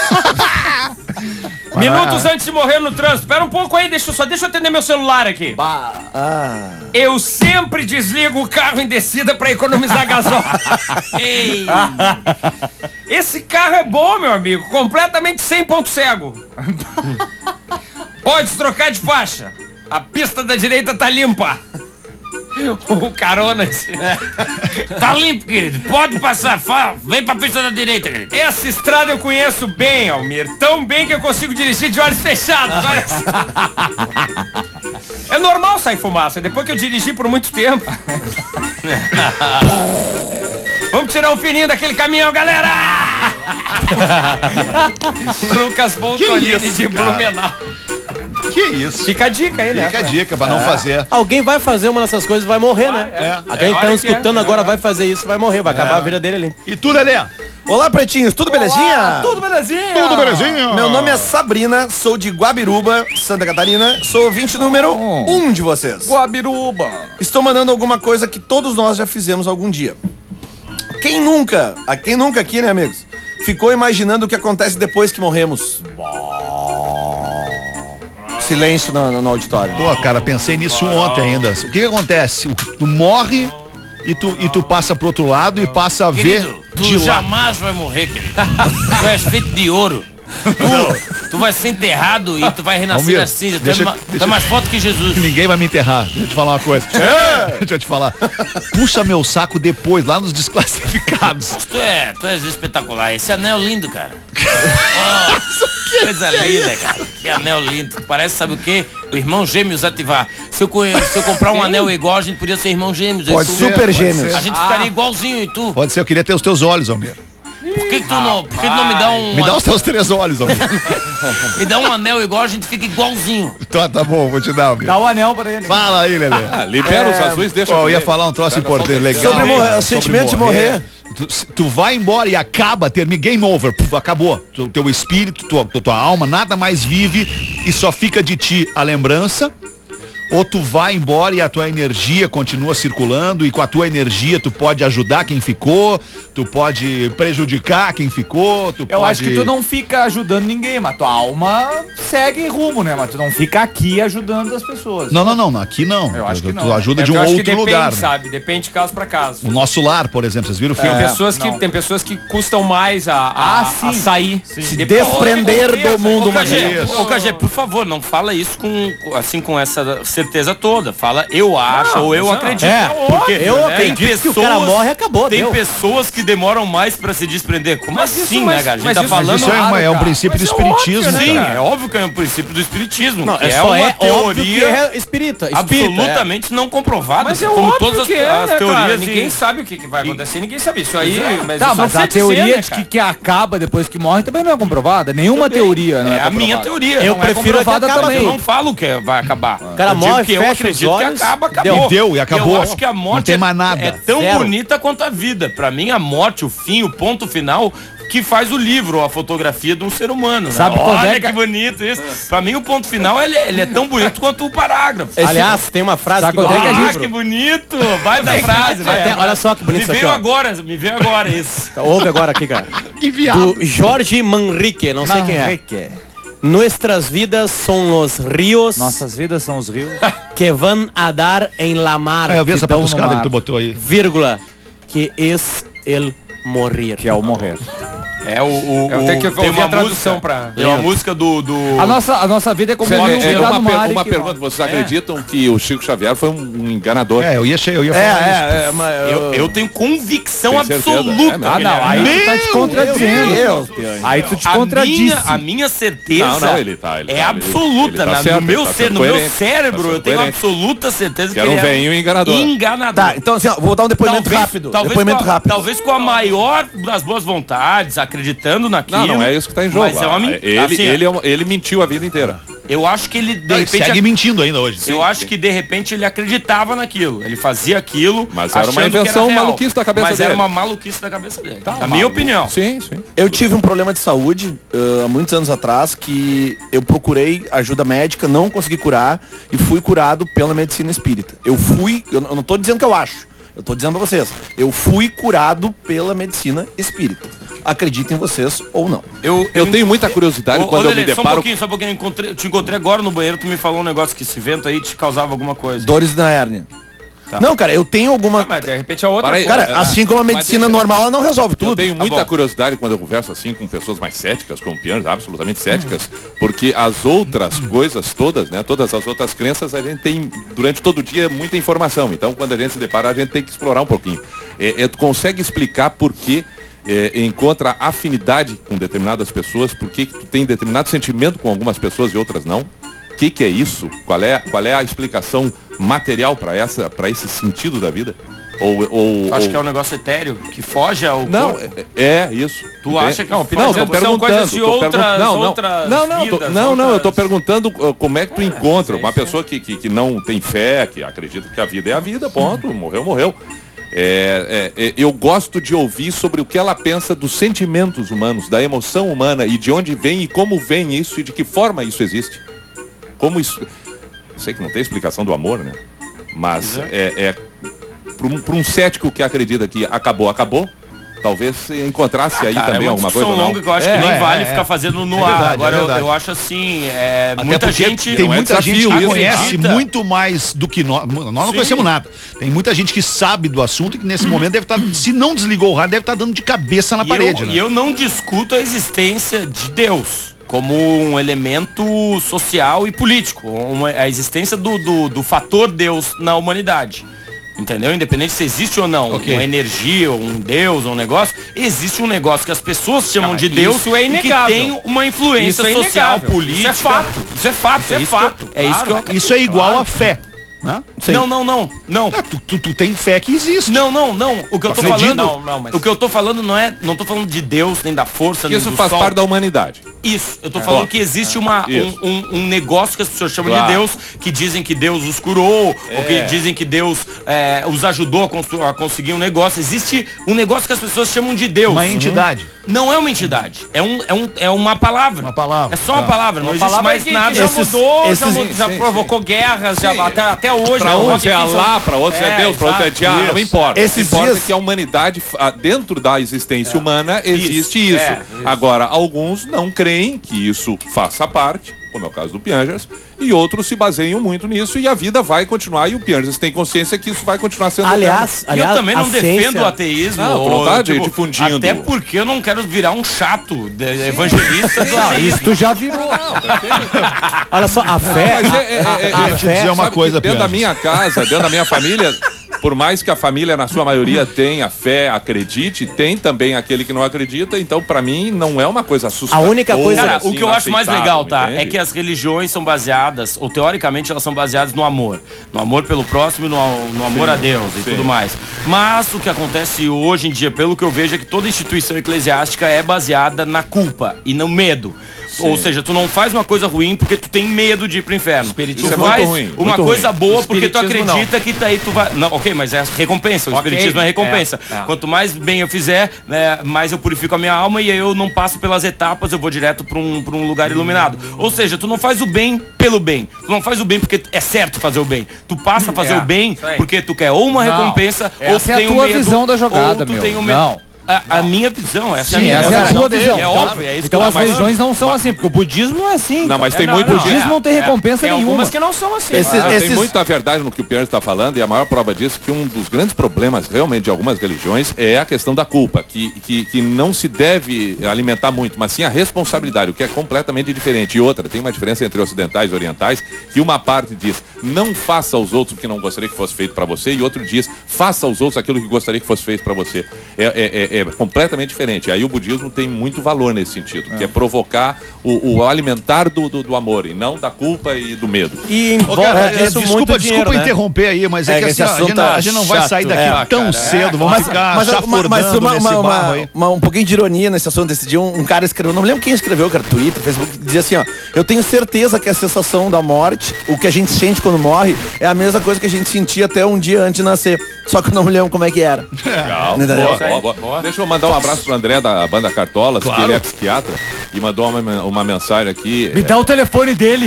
Minutos antes de morrer no trânsito. Espera um pouco aí, deixa eu atender meu celular aqui. Eu sempre desligo o carro em descida pra economizar gasóleo. Ei. Esse carro é bom, meu amigo. Completamente sem ponto cego. Pode trocar de faixa. A pista da direita tá limpa. O carona. Tá limpo, querido. Pode passar. Vem pra pista da direita, querido. Essa estrada eu conheço bem, Almir. Tão bem que eu consigo dirigir de olhos fechados. É normal sair fumaça. Depois que eu dirigi por muito tempo. Vamos tirar um fininho daquele caminhão, galera! Lucas Boltonini de Blumenau. Que isso? Fica a dica aí, né? Fica a dica pra não fazer. Alguém vai fazer uma dessas coisas e vai morrer, né? Alguém que tá escutando agora vai fazer isso, vai morrer, vai acabar a vida dele ali. E tu, Lelê? Olá, pretinhos, tudo belezinha? Tudo belezinha? Tudo belezinha? Meu nome é Sabrina, sou de Guabiruba, Santa Catarina, sou ouvinte número 1 de vocês. Guabiruba. Estou mandando alguma coisa que todos nós já fizemos algum dia. Quem nunca aqui, né, amigos, ficou imaginando o que acontece depois que morremos? Silêncio no auditório. Pô, cara, pensei nisso ontem ainda. O que acontece? Tu morre e tu passa pro outro lado e passa a ver Tu de lá. jamais vai morrer, querido. Tu és feito de ouro. Tu vai ser enterrado e tu vai renascer Almir, na cinza. deixa- Tu é mais forte que Jesus. Ninguém vai me enterrar. Deixa eu te falar uma coisa. Deixa eu te falar. Puxa meu saco depois, lá nos desclassificados. Tu és espetacular. Esse anel lindo, cara. Oh, coisa linda, cara. Que anel lindo. Parece, sabe o quê? O irmão gêmeos ativar. Se eu comprar um anel igual, a gente podia ser irmão gêmeos. Pode ser, Super pode gêmeos. ser. A gente ficaria igualzinho, e tu? Pode ser, eu queria ter os teus olhos, Almir. Por que tu não me dá um... Me dá os teus 3 olhos, Almir. Me dá um anel igual, a gente fica igualzinho. Tá bom, vou te dar, Almir. Dá o anel pra ele. Fala aí, Lelê. Libera os azuis, deixa Pô, eu ia ele. falar um troço Pega importante, só o legal. Sobre morrer, o sentimento de morrer. Tu vai embora e acaba, termina, game over, puf, acabou. Teu espírito, tua alma, nada mais vive e só fica de ti a lembrança. Ou tu vai embora e a tua energia continua circulando e com a tua energia tu pode ajudar quem ficou, tu pode prejudicar quem ficou, tu Eu pode... acho que tu não fica ajudando ninguém, mas tua alma segue rumo, né? Mas tu não fica aqui ajudando as pessoas. Não, aqui não. Eu acho que não. Tu ajuda É de que um eu acho que outro depende, lugar. Né? sabe? Depende de caso pra caso. O Nosso Lar, por exemplo, vocês viram o filme? Tem pessoas que custam mais a sair. Se desprender do mundo material. Ô, Cagé, por favor, não fala isso com essa certeza toda. Fala, eu acho ou eu acredito. Porque Eu acredito que o cara morre e acabou, Tem deu. pessoas que demoram mais pra se desprender. Como assim, né, cara? A gente mas tá isso- falando... Isso é um princípio do espiritismo, Sim, cara. é óbvio que é um princípio do espiritismo. Não, que é é só uma óbvio que teoria é espírita. absolutamente não comprovada. Mas é como óbvio todas que é, as né, teorias. cara? Ninguém sabe o que vai acontecer, ninguém sabe isso aí. Mas Tá, isso mas não a sei dizer, teoria né, de cara? que acaba depois que morre também não é comprovada. Nenhuma teoria, né? É a minha teoria. Eu não é prefiro comprovada que acabe também. Eu tudo. não falo que vai acabar. O cara morre, que eu fecha os acredito que olhos, acaba, acabou. Deu, e acabou. Eu acho que a morte Não tem mais nada. é tão Zero. bonita quanto a vida. Pra mim, a morte, o fim, o ponto final, que faz o livro, a fotografia de um ser humano. Né? Sabe quando Olha é que- que bonito isso. Pra mim, o ponto final, ele é tão bonito quanto o parágrafo. Aliás, tem uma frase Sabe quando é que a gente- Que bonito! Vai da frase, Até- olha só que bonito me isso aqui, veio ó. me veio agora isso. Ouve agora aqui, cara. Que viado. Do Jorge Manrique, não sei quem é. Nuestras vidas son los ríos Nossas vidas são os rios. que van a dar en la mar, Eu vi essa dão no patuscada que mar. tu botou aí. vírgula, que es el morir. Que é o morrer. É o Eu tenho que tem ouvir uma a tradução música, pra... Tem uma música do... A nossa vida é como um rio que dá no mar e uma que pergunta, vocês acreditam que o Chico Xavier foi um enganador? Eu ia falar isso. Eu tenho convicção Tem certeza? absoluta. É, Ah, não, aí tu tá te contradizendo. Aí tu te contradiz. A minha certeza Não, ele tá é absoluta. ele tá no certo, meu ele tá ser, sendo no meu coerente, cérebro, tá sendo eu tenho coerente. absoluta certeza Que era um ele veinho enganador. enganador. Tá, então assim, ó, vou dar um depoimento rápido. Depoimento rápido. Talvez com a maior das boas vontades, acreditando naquilo. Não é isso que tá em jogo. Mas é uma Ele mentiu a vida inteira. Eu acho que ele, de Ele repente... segue mentindo ainda hoje. Eu acho que de repente ele acreditava naquilo. Ele fazia aquilo. Mas era uma achando que invenção real. maluquice da cabeça Mas dele. era uma maluquice da cabeça dele. Na minha opinião. Sim, sim. Eu tive um problema de saúde há muitos anos atrás que eu procurei ajuda médica, não consegui curar e fui curado pela medicina espírita. Eu não tô dizendo que eu acho, eu tô dizendo pra vocês, eu fui curado pela medicina espírita. Acreditem vocês ou não. Eu tenho muita curiosidade quando eu me Lelê, deparo... Só um pouquinho, te encontrei agora no banheiro, tu me falou um negócio que esse vento aí te causava alguma coisa. Dores na hérnia. Não, cara, eu tenho alguma... Mas de repente é outra Para aí, coisa. Cara, assim como a medicina normal, ela não resolve Eu tudo. tenho muita curiosidade quando eu converso assim com pessoas mais céticas, com pianos absolutamente céticas, porque as outras coisas todas, né, todas as outras crenças, a gente tem, durante todo o dia, muita informação. Então, quando a gente se depara, a gente tem que explorar um pouquinho. Tu consegue explicar por que encontra afinidade com determinadas pessoas, por que tu tem determinado sentimento com algumas pessoas e outras não? O que é isso? Qual é a explicação material para esse sentido da vida? Acho que é um negócio etéreo, que foge ao Não, corpo. é isso. Tu acha que não, são coisas de outras vidas, não, eu tô perguntando como é que tu encontra uma pessoa que não tem fé, que acredita que a vida é a vida, ponto, morreu. Eu gosto de ouvir sobre o que ela pensa dos sentimentos humanos, da emoção humana e de onde vem e como vem isso e de que forma isso existe. Como isso... Sei que não tem explicação do amor, né? Mas para um cético que acredita que acabou, talvez encontrasse aí também alguma coisa. Que eu acho que nem vale ficar fazendo no ar. Verdade, agora eu acho assim, muita gente... Tem muita gente que conhece acredita. muito mais do que nós. Nós não conhecemos nada. Tem muita gente que sabe do assunto e que nesse momento deve estar, se não desligou o rádio, deve estar dando de cabeça na parede. E eu não discuto a existência de Deus como um elemento social e político, a existência do fator Deus na humanidade. Entendeu? Independente se existe ou não, uma energia, um Deus, um negócio, existe um negócio que as pessoas chamam de Deus, isso é inegável. que tem uma influência social, política. Isso é fato. É isso que eu... Isso é igual a fé. Né? Não. Tu tem fé que existe. Não. O que eu tô Acredito. falando, o que eu tô falando não tô falando de Deus, nem da força, nem Isso do faz sol. parte da humanidade. Isso, eu tô falando que existe um negócio que as pessoas chamam de Deus, que dizem que Deus os curou, ou que dizem que Deus os ajudou a conseguir um negócio. Existe um negócio que as pessoas chamam de Deus. Uma entidade. Não é uma entidade, é uma palavra. Uma palavra. É só uma palavra, não existe mais nada. Já mudou, já provocou guerras, até hoje. Para uns é Alá, para outros é Deus, para outros é Tiá, não importa. Esses importa dias... que a humanidade, dentro da existência humana, existe isso. Agora, alguns não creem que isso faça parte, como é o caso do Piangers, e outros se baseiam muito nisso e a vida vai continuar e o Piangers tem consciência que isso vai continuar sendo... Aliás, eu também não defendo ciência... o ateísmo. Difundindo. Até porque eu não quero virar um chato evangelista do ateísmo. Isso tu já virou. Olha só, a fé... a fé é uma coisa, dentro da minha casa, dentro da minha família... Por mais que a família, na sua maioria, tenha fé, acredite, tem também aquele que não acredita, então pra mim não é uma coisa assustadora. A única coisa... Cara, assim, o que eu acho mais legal, tá? entende? É que as religiões são baseadas, ou teoricamente elas são baseadas no amor. No amor pelo próximo e no amor a Deus e tudo mais. Mas o que acontece hoje em dia, pelo que eu vejo, é que toda instituição eclesiástica é baseada na culpa e no medo. Ou seja, tu não faz uma coisa ruim porque tu tem medo de ir pro inferno. Tu faz uma coisa boa porque tu acredita que daí tu vai... Não, ok, mas é recompensa. O espiritismo é recompensa. Quanto mais bem eu fizer, mais eu purifico a minha alma e aí eu não passo pelas etapas, eu vou direto pra um lugar iluminado. Ou seja, tu não faz o bem pelo bem. Tu não faz o bem porque é certo fazer o bem. Tu passa a fazer o bem porque tu quer ou uma recompensa ou tu tem um medo. Essa é a tua visão da jogada, meu. Não. A minha visão, essa Sim, é a minha essa é a sua visão. É óbvio, é isso Então que eu as tô falando. religiões não são assim, porque o budismo não é assim. Não, mas tem O muito... budismo não tem recompensa Tem nenhuma. algumas que não são assim. Tem muita verdade no que o Pierre está falando e a maior prova disso é que um dos grandes problemas realmente de algumas religiões é a questão da culpa, que não se deve alimentar muito, mas sim a responsabilidade, o que é completamente diferente. E outra, tem uma diferença entre ocidentais e orientais, que uma parte diz, não faça aos outros o que não gostaria que fosse feito para você, e outro diz, faça aos outros aquilo que gostaria que fosse feito para você. É completamente diferente. Aí o budismo tem muito valor nesse sentido, que é provocar o alimentar do amor e não da culpa e do medo. E embora disso muito dinheiro, desculpa né? interromper aí, mas é que esse assim, assunto a gente não vai sair daqui tão cedo, vamos ficar chafurdando nesse barro aí. Um pouquinho de ironia nesse assunto. Desse dia um cara escreveu, não me lembro quem escreveu, cara, Twitter, Facebook, dizia assim, ó, eu tenho certeza que a sensação da morte, o que a gente sente quando morre, é a mesma coisa que a gente sentia até um dia antes de nascer. Só que eu não me lembro como é que era. Legal. Boa. Deixa eu mandar um abraço pro André da banda Cartolas, que ele é psiquiatra, e mandou uma mensagem aqui. Me dá o telefone dele.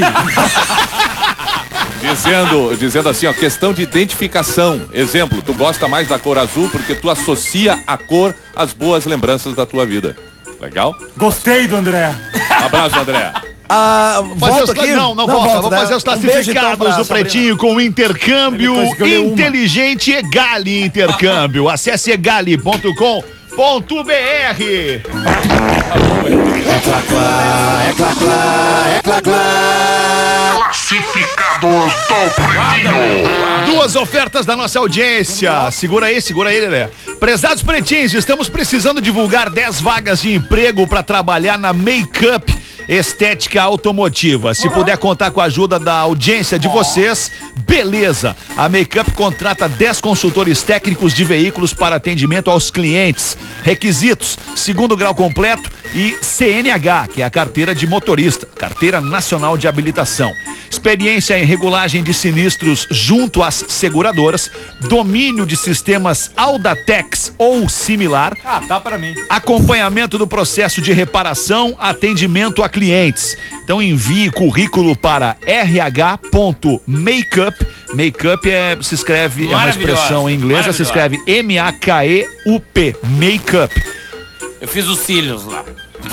Dizendo assim, ó, questão de identificação. Exemplo, tu gosta mais da cor azul porque tu associa a cor às boas lembranças da tua vida. Legal? Gostei do André. Abraço, André. Volta aqui? Não volta. Vamos fazer os classificados do Pretinho com o intercâmbio inteligente Egali Intercâmbio. Acesse egali.com.br. Classificados do Pretinho. Duas ofertas da nossa audiência. Segura aí, Lelé. Prezados pretinhos, estamos precisando divulgar 10 vagas de emprego para trabalhar na Makeup Estética Automotiva. Se puder contar com a ajuda da audiência de vocês, beleza. A Makeup contrata 10 consultores técnicos de veículos para atendimento aos clientes. Requisitos: 2º grau completo e CNH, que é a carteira de motorista, Carteira Nacional de Habilitação. Experiência em regulagem de sinistros junto às seguradoras, domínio de sistemas Audatex ou similar. Tá pra mim. Acompanhamento do processo de reparação, atendimento a clientes. Então envie currículo para rh.makeup. Makeup se escreve, é uma expressão em inglês, se escreve M-A-K-E-U-P. Makeup. Eu fiz os cílios lá.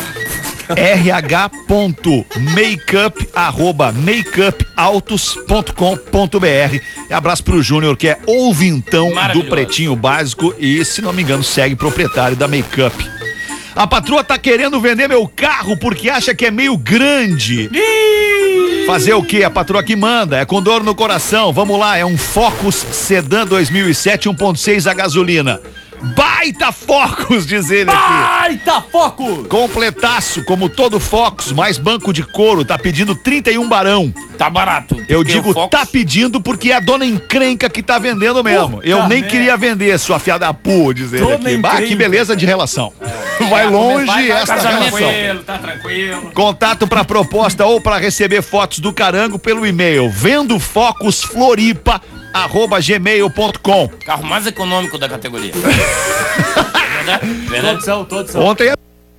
rh.makeup@makeupautos.com.br. E abraço pro Júnior, que é ouvintão do Pretinho Básico e, se não me engano, segue proprietário da Makeup. A patroa tá querendo vender meu carro porque acha que é meio grande. Fazer o quê? A patroa que manda, é com dor no coração. Vamos lá, é um Focus Sedan 2007 1.6 a gasolina. Baita Focus, diz ele aqui. Baita Focus! Completaço, como todo Focus, mais banco de couro, tá pedindo 31 barão. Tá barato. Eu digo tá pedindo porque é a dona encrenca que tá vendendo mesmo. Eu nem queria vender, sua fiada da pu, diz ele aqui. Bah, que beleza de relação. Vai longe essa relação. Tá tranquilo. Contato pra proposta ou pra receber fotos do carango pelo e-mail vendofocusfloripa@gmail.com. Carro mais econômico da categoria. Verdade? Todos são. Ontem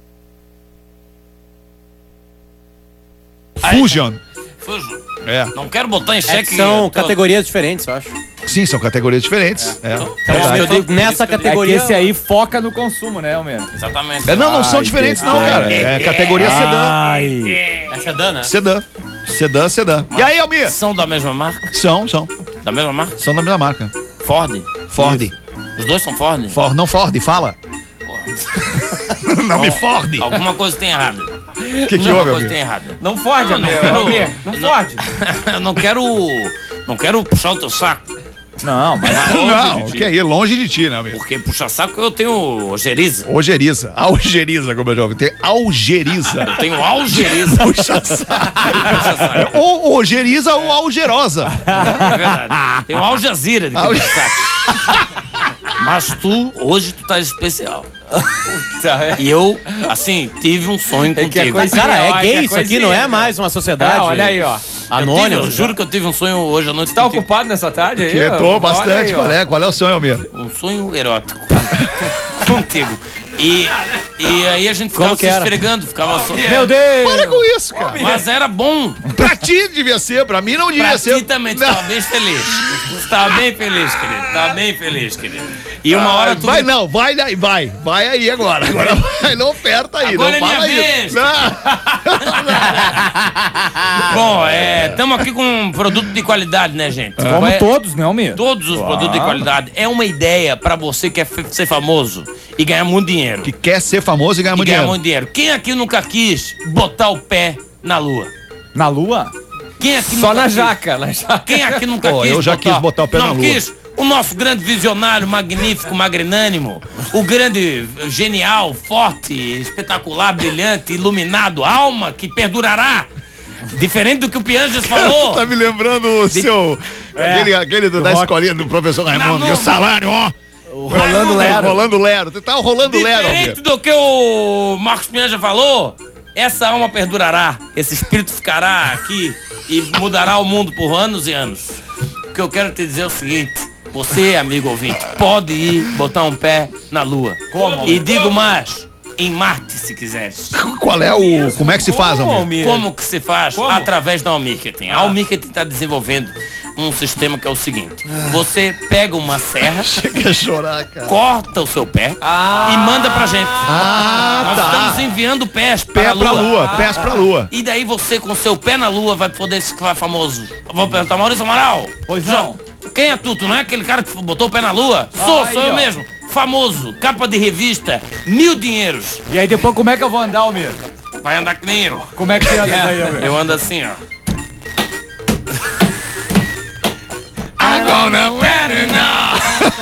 Fusion. É. Não quero botar em xeque. São categorias diferentes, eu acho. Sim, são categorias diferentes. Eu digo, nessa categoria. Esse aí foca no consumo, né, Almeida? Exatamente. Não são diferentes não, cara. É categoria sedã. É sedã, né? Sedã. E aí, Almir? São da mesma marca? São. Da mesma marca? São da mesma marca. Ford? Ford. Os dois são Ford? Não Ford, fala. Não me Ford. Alguma coisa tem errado. O que houve, Alguma coisa tem errado. Não Ford, Almeida. Não Ford. Eu não quero puxar o teu saco. Não, mas não, que é ir longe de ti, né, amigo? Porque puxar saco eu tenho algeriza. Algeriza, como eu já ouvi. Tem algeriza. Eu tenho algeriza. Puxa saco. Ou algeriza ou algerosa. É verdade. Tem Al Jazeera de saco. Mas hoje tu tá especial. E eu, assim, tive um sonho contigo. Cara, é gay isso aqui, não é mais uma sociedade. Olha aí, ó. Anônimo. Eu juro que eu tive um sonho hoje à noite. Você tá ocupado nessa tarde aí? Tô bastante. Qual é o sonho, Almir? Um sonho erótico. Contigo. E aí a gente ficava se esfregando, ficava só. Meu Deus! Para com isso, cara. Mas era bom. Pra ti devia ser, pra mim não devia ser. Pra ti também, tu tava bem feliz. Tu tava bem feliz, querido. Tava bem feliz, querido. E uma hora tu... Vai aí agora. Agora vai, não oferta aí. Agora não é fala minha aí. vez. Bom, estamos aqui com um produto de qualidade, né, gente? Como todos, né, Almeida? Todos os produtos de qualidade. É uma ideia pra você que quer ser famoso e ganhar muito dinheiro. Que quer ser famoso e ganhar muito dinheiro. Quem aqui nunca quis botar o pé na lua? Na lua? Quem aqui Só nunca na quis? jaca. Quem aqui nunca quis? Eu já quis botar o pé na lua. Não quis? O nosso grande visionário, magnífico, magnânimo, o grande, genial, forte, espetacular, brilhante, iluminado, alma que perdurará. Diferente do que o Pianges falou. Tá me lembrando o seu... Aquele da escolinha do professor Raimundo. E o salário, ó. Rolando Lero. Você tá rolando Lero. Diferente do que o Marcos Pianja falou, essa alma perdurará. Esse espírito ficará aqui e mudará o mundo por anos e anos. O que eu quero te dizer é o seguinte: você, amigo ouvinte, pode ir botar um pé na lua. Como? E digo mais, em Marte, se quiseres. Como é que se faz, Almir? Como que se faz? Através da Almarketing. A Almarketing está desenvolvendo um sistema que é o seguinte. Você pega uma serra, Chega a chorar, cara. corta o seu pé e manda pra gente. Nós estamos enviando pés Pé para pra lua, pés pra lua. E daí você com seu pé na lua vai poder ficar famoso. Eu vou perguntar, Maurício Amaral. Pois João, quem é tu? Tu não é aquele cara que botou o pé na lua? Sou eu mesmo. Famoso, capa de revista, 1000 dinheiros. E aí depois como é que eu vou andar, Almir? Vai andar que nem eu. Como é que você anda aí, Almir? Eu ando assim, ó. I'm gonna let it now.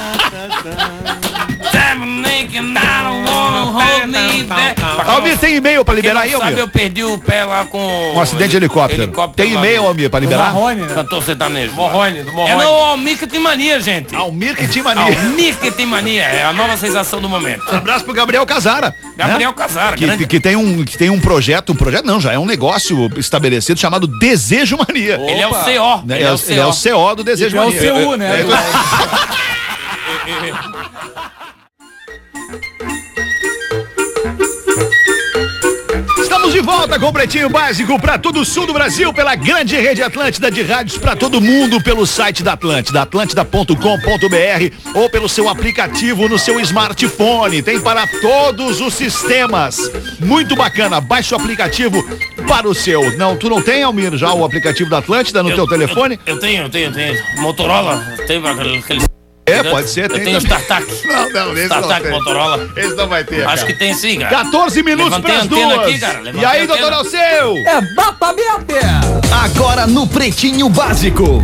Almir, tem e-mail pra liberar aí, Sabe, Almir? eu perdi o pé lá com Um acidente de helicóptero. Tem e-mail, Almir, pra liberar? Marrone, né? Cantor sertanejo. Morrone, do É Morrone. no Almir que tem mania, gente. Almir que tinha mania. Almir que tem mania. É a nova sensação do momento. Um abraço pro Gabriel Casara. Gabriel né? Casara, grande. Que tem um projeto não, já é um negócio estabelecido chamado Desejo Mania. Ele é o CO. Né? Ele é o CO do Desejo É o Mania. CU, né? Estamos de volta com o Pretinho Básico para todo o sul do Brasil, pela grande rede Atlântida de rádios para todo mundo, pelo site da Atlântida, atlântida.com.br ou pelo seu aplicativo no seu smartphone. Tem para todos os sistemas. Muito bacana. Baixe o aplicativo para o seu. Não, tu não tem, Almir, já o aplicativo da Atlântida no teu telefone? Eu tenho. Motorola. Tem aquele... Pode ser. Eu tenho o StarTAC. Não, esse StarTAC não tem. Motorola. Esse não vai ter, Acho que tem sim, cara. 14 minutos Levantei para a as antena duas. aqui, cara. E Levantei aí, a doutor antena. Alceu? Exatamente! Agora no Pretinho Básico.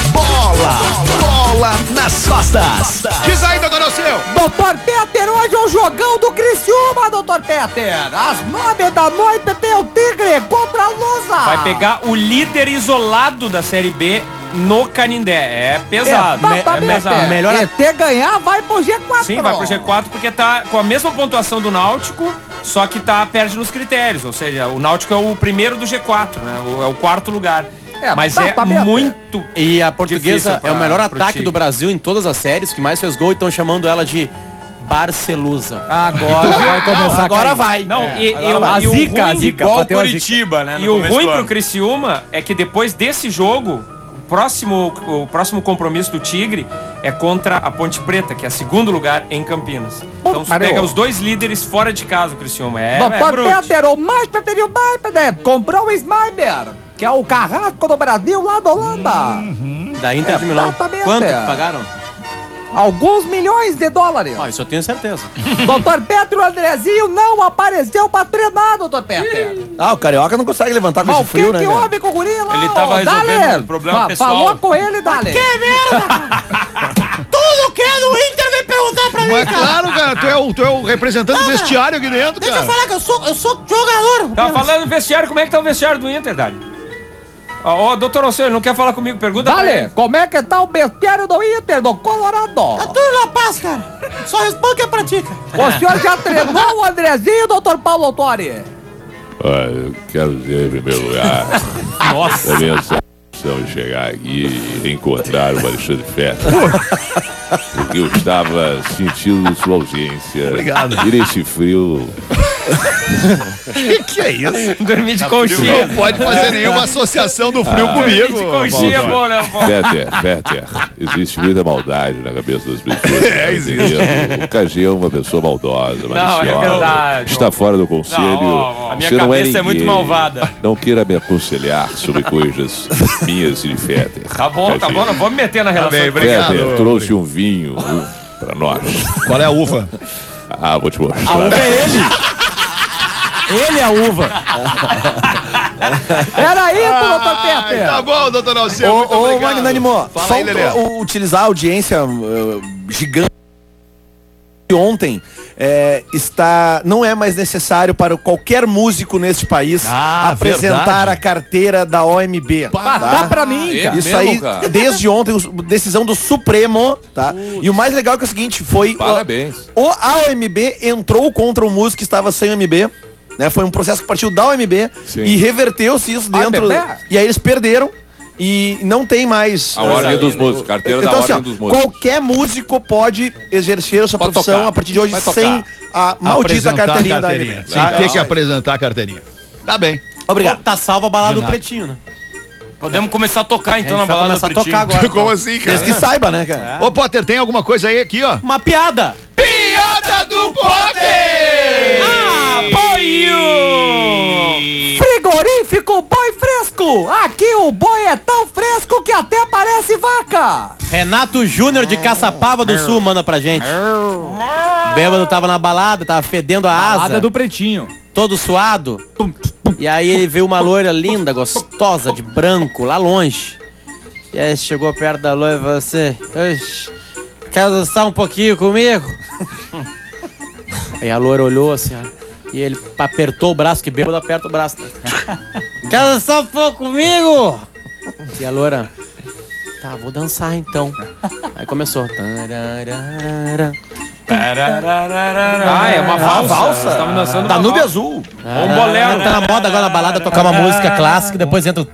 Bola nas costas. Diz aí, doutor Alceu. Doutor Peter, hoje é o jogão do Criciúma, doutor Peter. Às 9 da noite tem o Tigre contra a Lusa. Vai pegar o líder isolado da Série B no Canindé. É pesado. É pesado. Melhor até ganhar, vai pro G4. Sim, vai pro G4 porque tá com a mesma pontuação do Náutico, só que perde nos critérios. Ou seja, o Náutico é o primeiro do G4, né? É o quarto lugar. Mas é muito... E a portuguesa difícil é o melhor pro ataque Tigre. do Brasil em todas as séries, que mais fez gol, e estão chamando ela de Barcelusa. Agora vai começar. Agora vai. Não, a e o zica, ruim, Igual bateu a zica. Curitiba, né? E o ruim pro Criciúma é que depois desse jogo, o próximo compromisso do Tigre é contra a Ponte Preta, que é segundo lugar em Campinas. Então você pega os dois líderes fora de casa, o Criciúma. Doutor bruto. Peter, o mais preferido comprou o Sniper, que é o carrasco do Brasil lá da Holanda. Da Inter de Milão. Exatamente. Quanto que pagaram? Alguns milhões de dólares. Isso eu tenho certeza. Doutor Pedro Andrezinho não apareceu pra treinar, doutor Peter. O Carioca não consegue levantar com Mas o esse frio, que né? que cara? houve com o guri lá? Ele tava resolvendo um problema pessoal. Falou com ele, Dale. Que merda! Tudo que é do Inter vem perguntar pra mim, Mas claro, cara, tu é o representante do vestiário aqui dentro, Deixa eu cara. falar que eu sou jogador. Tá falando do vestiário, como é que tá o vestiário do Inter, Dali? Ó, doutor Alceu, ele não quer falar comigo, pergunta pra Dale, ele. como é que tá o vestiário do Inter, do Colorado? Tá tudo na paz, cara. Só responde quem pratica. O senhor já treinou o Andrezinho, doutor Paulo Autori? Eu quero dizer, em primeiro lugar, a minha satisfação de chegar aqui e encontrar o Alexandre Feta. Porque eu estava sentindo sua ausência. Obrigado. E nesse frio, Que é isso? Dormir de conchinha. Não pode fazer nenhuma associação do frio Dormir comigo. de conchinha é bom, né, pô? Peter, existe muita maldade na cabeça das pessoas. existe. O KG é uma pessoa maldosa, maliciosa. é verdade. Está fora do conselho. Não, a minha Você não cabeça é muito ninguém. malvada. Não queira me aconselhar sobre coisas minhas e de Fetter. Tá bom, não vamos me meter na relação. bem, obrigado. Fetter trouxe um vinho pra nós. Qual é a uva? Vou te mostrar. A uva é ele. Ele é a uva. Era isso, doutor Peter. Tá bom, doutor Alceu. muito Ô, obrigado. Magnânimo, Fala só aí, Lelê. utilizar a audiência gigante ontem não é mais necessário para qualquer músico neste país apresentar verdade. a carteira da OMB. Dá pra mim, cara. Isso mesmo, aí, cara? desde ontem, decisão do Supremo, tá? E o mais legal é que é o seguinte, foi... Parabéns. A OMB entrou contra o músico que estava sem OMB, né? Foi um processo que partiu da OMB Sim. e reverteu-se isso dentro... OMB? E aí eles perderam e não tem mais... A ordem dos músicos, carteira da Então, ordem assim, ó, dos músicos. qualquer músico pode exercer a sua Pode profissão tocar. a partir de hoje Vai tocar. sem a maldita Apresentar carteirinha a da carteirinha. OMB. Sem ter que apresentar a carteirinha. Tá bem. Obrigado. Tá salva a balada do Pretinho, né? Podemos começar a tocar então na vai balada começar a Pretinho. tocar agora. Como assim, cara? Desde que saiba, né, cara? Ô, Potter, tem alguma coisa aí aqui, ó? Uma piada. Piada do Potter! Apoio! Frigorífico Boi Fresco. Aqui o boi é tão fresco que até parece vaca. Renato Júnior de Caçapava do Sul manda pra gente. Bêbado tava na balada, tava fedendo a asa. Balada do Pretinho. Todo suado. E aí ele viu uma loira linda, gostosa, de branco, lá longe. E aí chegou perto da loira e falou assim: quer dançar um pouquinho comigo? Aí a loira olhou assim, ó, e ele apertou o braço, que bêbado aperta o braço. Quer dançar um pouco comigo? E a loira: tá, vou dançar então. Aí começou. Ah, é uma valsa. Estamos dançando uma Danúbio valsa. Azul. Um bolero. Tá na moda agora na balada tocar uma música clássica e depois entra.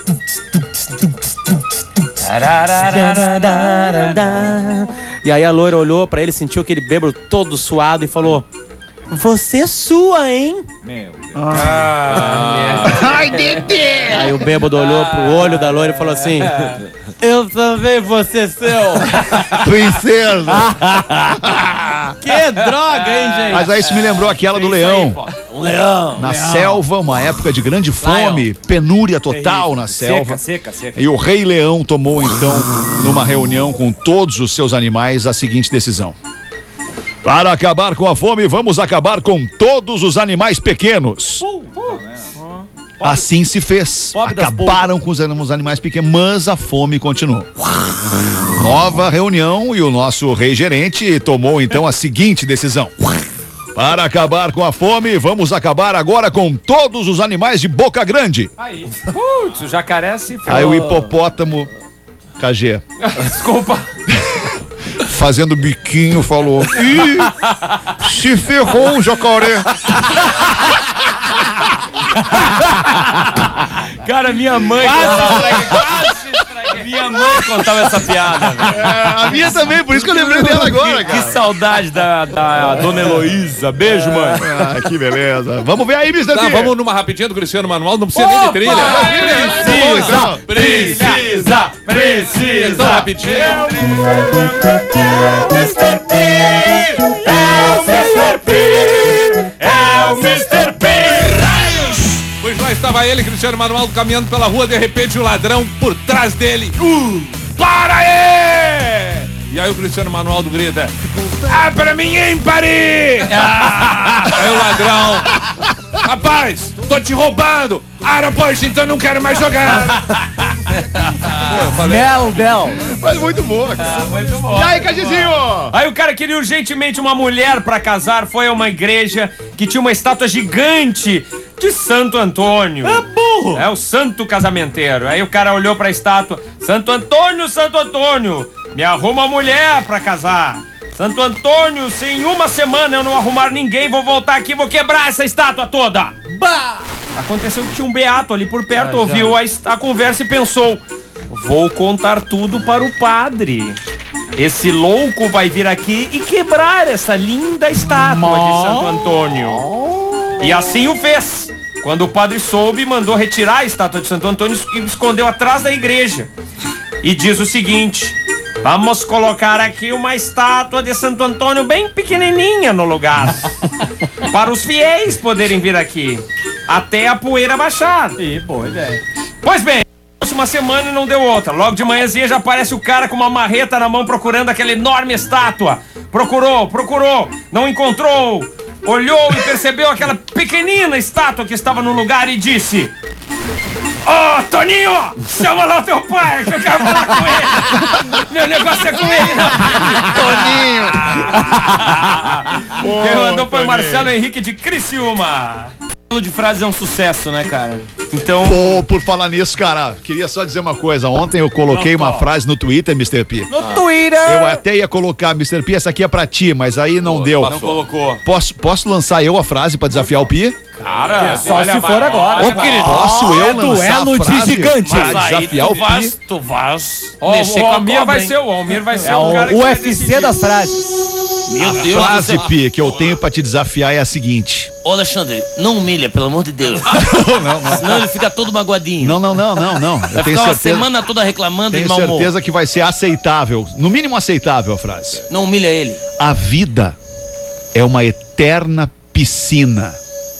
E aí a loira olhou pra ele, sentiu aquele bêbado todo suado e falou: você sua, hein? Meu Deus. Ai, Dedê! Aí o bêbado olhou pro olho da loira e falou assim: eu também vou ser seu. Princesa! Que droga, hein, gente? Mas aí isso me lembrou aquela do leão. Leão. Na selva, uma época de grande fome, penúria total na selva. Seca. E o Rei Leão tomou, então, numa reunião com todos os seus animais, a seguinte decisão: para acabar com a fome, vamos acabar com todos os animais pequenos. Assim se fez. Acabaram com os animais pequenos, mas a fome continuou. Nova reunião e o nosso rei gerente tomou, então, a seguinte decisão: para acabar com a fome, vamos acabar agora com todos os animais de boca grande. Aí. Putz, o jacaré se Aí o hipopótamo, KG, Desculpa. fazendo biquinho, falou: ih, se ferrou o jacaré. Cara, minha mãe minha mãe contava essa piada, velho. A minha também, por isso que eu lembrei dela agora, Que cara. saudade da dona Heloísa. Beijo, mãe. Ah, que beleza. Vamos ver aí, Mr. Tá, P. vamos numa rapidinha do Cristiano Manual, não precisa nem de trilha. Precisa. Então, rapidinho. É o Mr. P. Pois lá estava ele, Cristiano Manuel, caminhando pela rua, de repente o ladrão por trás dele. Para aí! E aí o Cristiano Manuel grita: ah, pra mim, ímpare! Aí o ladrão: rapaz, tô te roubando! Ah, pois, então não quero mais jogar! Del. Mas muito boa, cara. Muito bom. E aí, Cajizinho? Aí o cara queria urgentemente uma mulher pra casar, foi a uma igreja que tinha uma estátua gigante de Santo Antônio. É burro! É o santo casamenteiro. Aí o cara olhou pra estátua: Santo Antônio, me arruma uma mulher pra casar. Santo Antônio, se em uma semana eu não arrumar ninguém, vou voltar aqui e vou quebrar essa estátua toda. Bah! Aconteceu que tinha um beato ali por perto, ouviu a conversa e pensou: vou contar tudo para o padre. Esse louco vai vir aqui e quebrar essa linda estátua de Santo Antônio. E assim o fez. Quando o padre soube, mandou retirar a estátua de Santo Antônio e escondeu atrás da igreja. E diz o seguinte: vamos colocar aqui uma estátua de Santo Antônio bem pequenininha no lugar, para os fiéis poderem vir aqui, até a poeira baixar. Boa ideia. Pois bem, uma semana e não deu outra. Logo de manhãzinha já aparece o cara com uma marreta na mão procurando aquela enorme estátua. Procurou, não encontrou. Olhou e percebeu aquela pequenina estátua que estava no lugar e disse: ô, Toninho, chama lá o teu pai que eu quero falar com ele. Meu negócio é com ele, Toninho. Quem mandou foi Marcelo Henrique de Criciúma. O de frases é um sucesso, né, cara? Então... Pô, por falar nisso, cara, queria só dizer uma coisa. Ontem eu coloquei uma frase no Twitter, Mr. P. No Twitter. Eu até ia colocar, Mr. P, essa aqui é pra ti, mas aí não deu. Não colocou. Posso lançar eu a frase pra desafiar o Pi? Cara, Só se for agora. Ô, querido, posso eu lançar duelo a frase de gigante. pra desafiar o Pi? Tu vais O Almir vai ser o cara que UFC das frases. Meu A Deus do frase, céu. Pi, que eu tenho pra te desafiar é a seguinte: Ô, Alexandre, não humilha, pelo amor de Deus. Não. Senão ele fica todo magoadinho. Não. Vai ficar uma semana toda reclamando de mau humor. Tenho certeza que vai ser aceitável. No mínimo aceitável a frase. Não humilha ele. A vida é uma eterna piscina.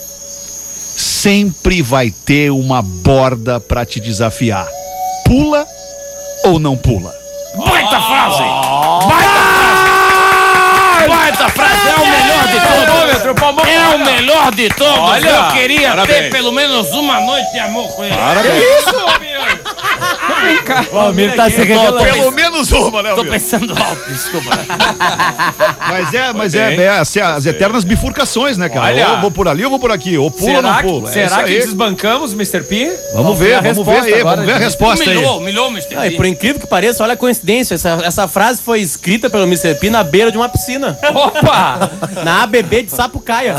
Sempre vai ter uma borda pra te desafiar. Pula ou não pula? Baita frase! Baita frase! É o melhor de todos! É o melhor de todos! Olha, eu queria parabéns. ter pelo menos uma noite de amor com ele. Parabéns. O Almir tá se revelando. Pelo menos uma, né, Tô Almir? pensando alto, desculpa. Mas é as eternas bifurcações, né, cara? Olha. Ou vou por ali ou vou por aqui. Ou pula ou não pula. É Será isso que aí. desbancamos o Mr. P? Vamos ver aí. Vamos ver a resposta aí. Humilhou, Mr. Ah, e P. por incrível que pareça, olha a coincidência, essa frase foi escrita pelo Mr. P na beira de uma piscina. Opa! Na ABB de Sapucaia.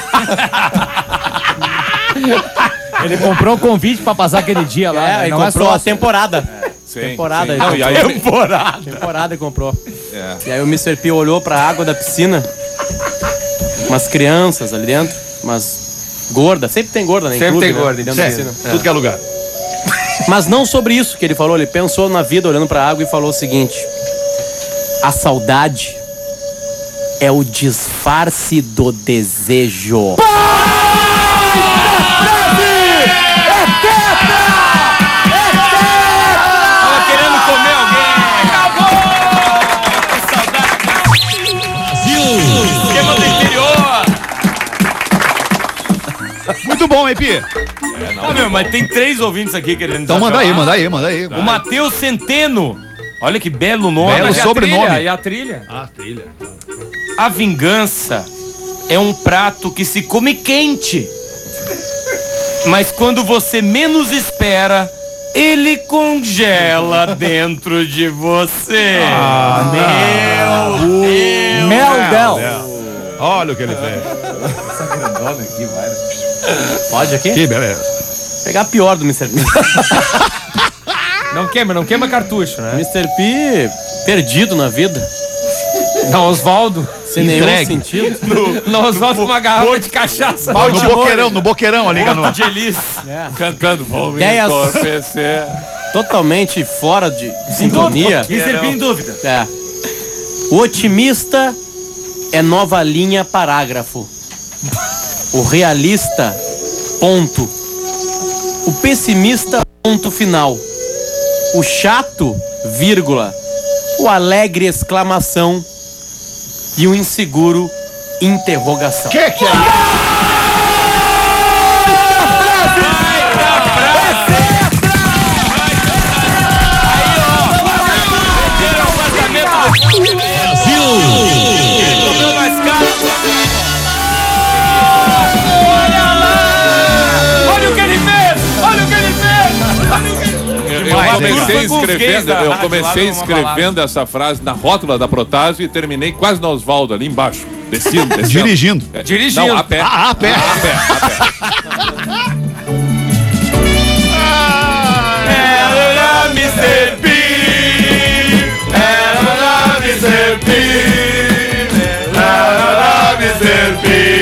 Ele comprou um convite pra passar aquele dia lá. né? Ele Não é comprou só a temporada. Sim, Temporada. sim. ele Não, e aí, Temporada ele comprou. E aí o Mr. P olhou pra água da piscina, umas crianças ali dentro, umas gordas, sempre tem gorda, né? em Sempre clube, tem né? gorda, dentro da Sério, piscina. tudo que é lugar. Mas não sobre isso que ele falou, ele pensou na vida olhando pra água e falou o seguinte: a saudade é o disfarce do desejo. Tava querendo comer alguém. Que saudade. Esquema do interior. Muito bom, hein, Pi? Ah, meu, mas tem 3 ouvintes aqui querendo Então manda desafiar. aí. O Matheus Centeno. Olha que belo nome. Belo Mas e a sobrenome. trilha? E a trilha? A vingança é um prato que se come quente. Mas quando você menos espera, ele congela dentro de você. Meldel. Olha o que ele fez. Pode aqui? Que beleza. Pegar a pior do Mr. P. Não queima cartucho, né? Mr. P perdido na vida, Não, Osvaldo. sem nenhum Entregue. sentido. Não, Osvaldo com uma garrafa de cachaça. No boqueirão ali, Ganu. De Elis. cantando, vou me Ideias. entorpecer. Totalmente fora de sintonia. Mr. P em dúvida. É. O otimista é nova linha, parágrafo. O realista, ponto. O pessimista, ponto final. O chato, vírgula. O alegre, exclamação. E o inseguro, interrogação. Que é isso? Olha o que ele fez! Olha o que ele fez! Eu comecei escrevendo essa frase na rótula da Protásio e terminei quase no Osvaldo ali embaixo. Descendo. Dirigindo. Dirigindo. Não, a pé. Ah, a pé. Era Mr. P. Era Mr. P. Era Mr. P.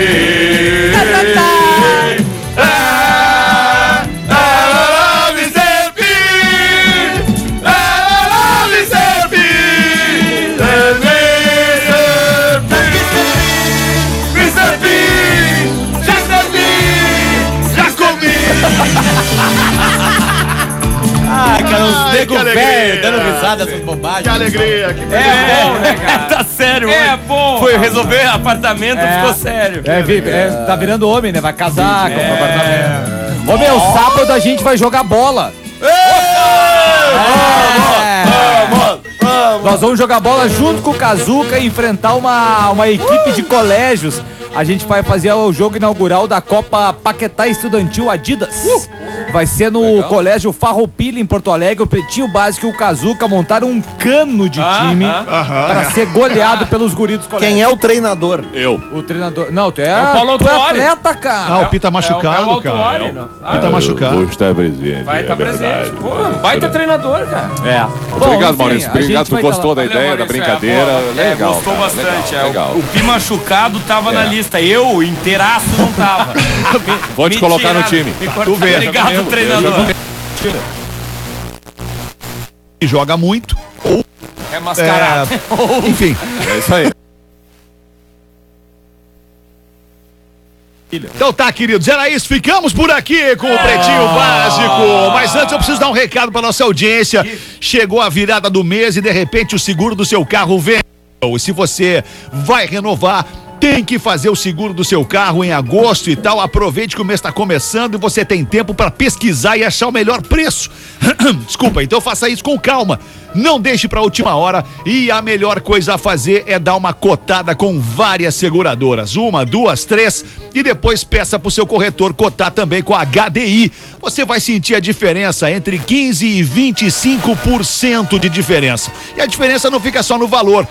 Ah, cara, os nego que alegria. velho dando risada dessas bobagens. Que alegria. Que É bom, né, cara? Tá sério, É bom. Foi resolver apartamento, ficou sério. Tá virando homem, né? Vai casar, comprar apartamento. Ô, meu, sábado a gente vai jogar bola. Nós vamos jogar bola junto com o Kazuca e enfrentar uma equipe de colégios. A gente vai fazer o jogo inaugural da Copa Paquetá Estudantil Adidas. Vai ser no Colégio Farroupilha, em Porto Alegre. O Pretinho Básico e o Kazuca montaram um cano de time pra ser goleado pelos guris dos colégios. Quem é o treinador? Eu. O treinador... Não, tu é o Paulo Autuori. atleta, cara. Ah, o Pi tá machucado, cara. O Pi tá machucado. Vou estar presente. Vai estar presente. Pô, baita treinador, cara. Obrigado, Maurício. Obrigado, tu gostou da ideia, da brincadeira. Legal. Gostou cara, bastante. Legal. O Pi machucado tava na lista. Eu, inteiraço, não tava. Vou te colocar no time. Tu vê. Obrigado, treinador. Joga muito. É mascarado. Enfim. É isso aí. Então tá, queridos, era isso. Ficamos por aqui com o Pretinho Básico. Mas antes eu preciso dar um recado pra nossa audiência. Chegou a virada do mês e de repente o seguro do seu carro venceu. E se você vai renovar, tem que fazer o seguro do seu carro em agosto e tal. Aproveite que o mês está começando e você tem tempo para pesquisar e achar o melhor preço. Desculpa, então faça isso com calma. Não deixe para a última hora e a melhor coisa a fazer é dar uma cotada com várias seguradoras. 1, 2, 3 e depois peça para o seu corretor cotar também com a HDI. Você vai sentir a diferença entre 15% e 25% de diferença. E a diferença não fica só no valor.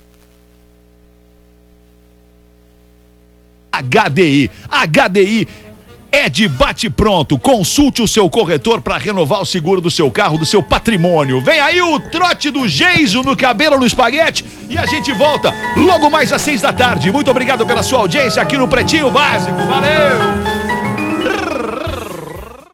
HDI é de bate-pronto. Consulte o seu corretor para renovar o seguro do seu carro, do seu patrimônio. Vem aí o trote do Geiso no cabelo no espaguete e a gente volta logo mais às 6 da tarde. Muito obrigado pela sua audiência aqui no Pretinho Básico. Valeu!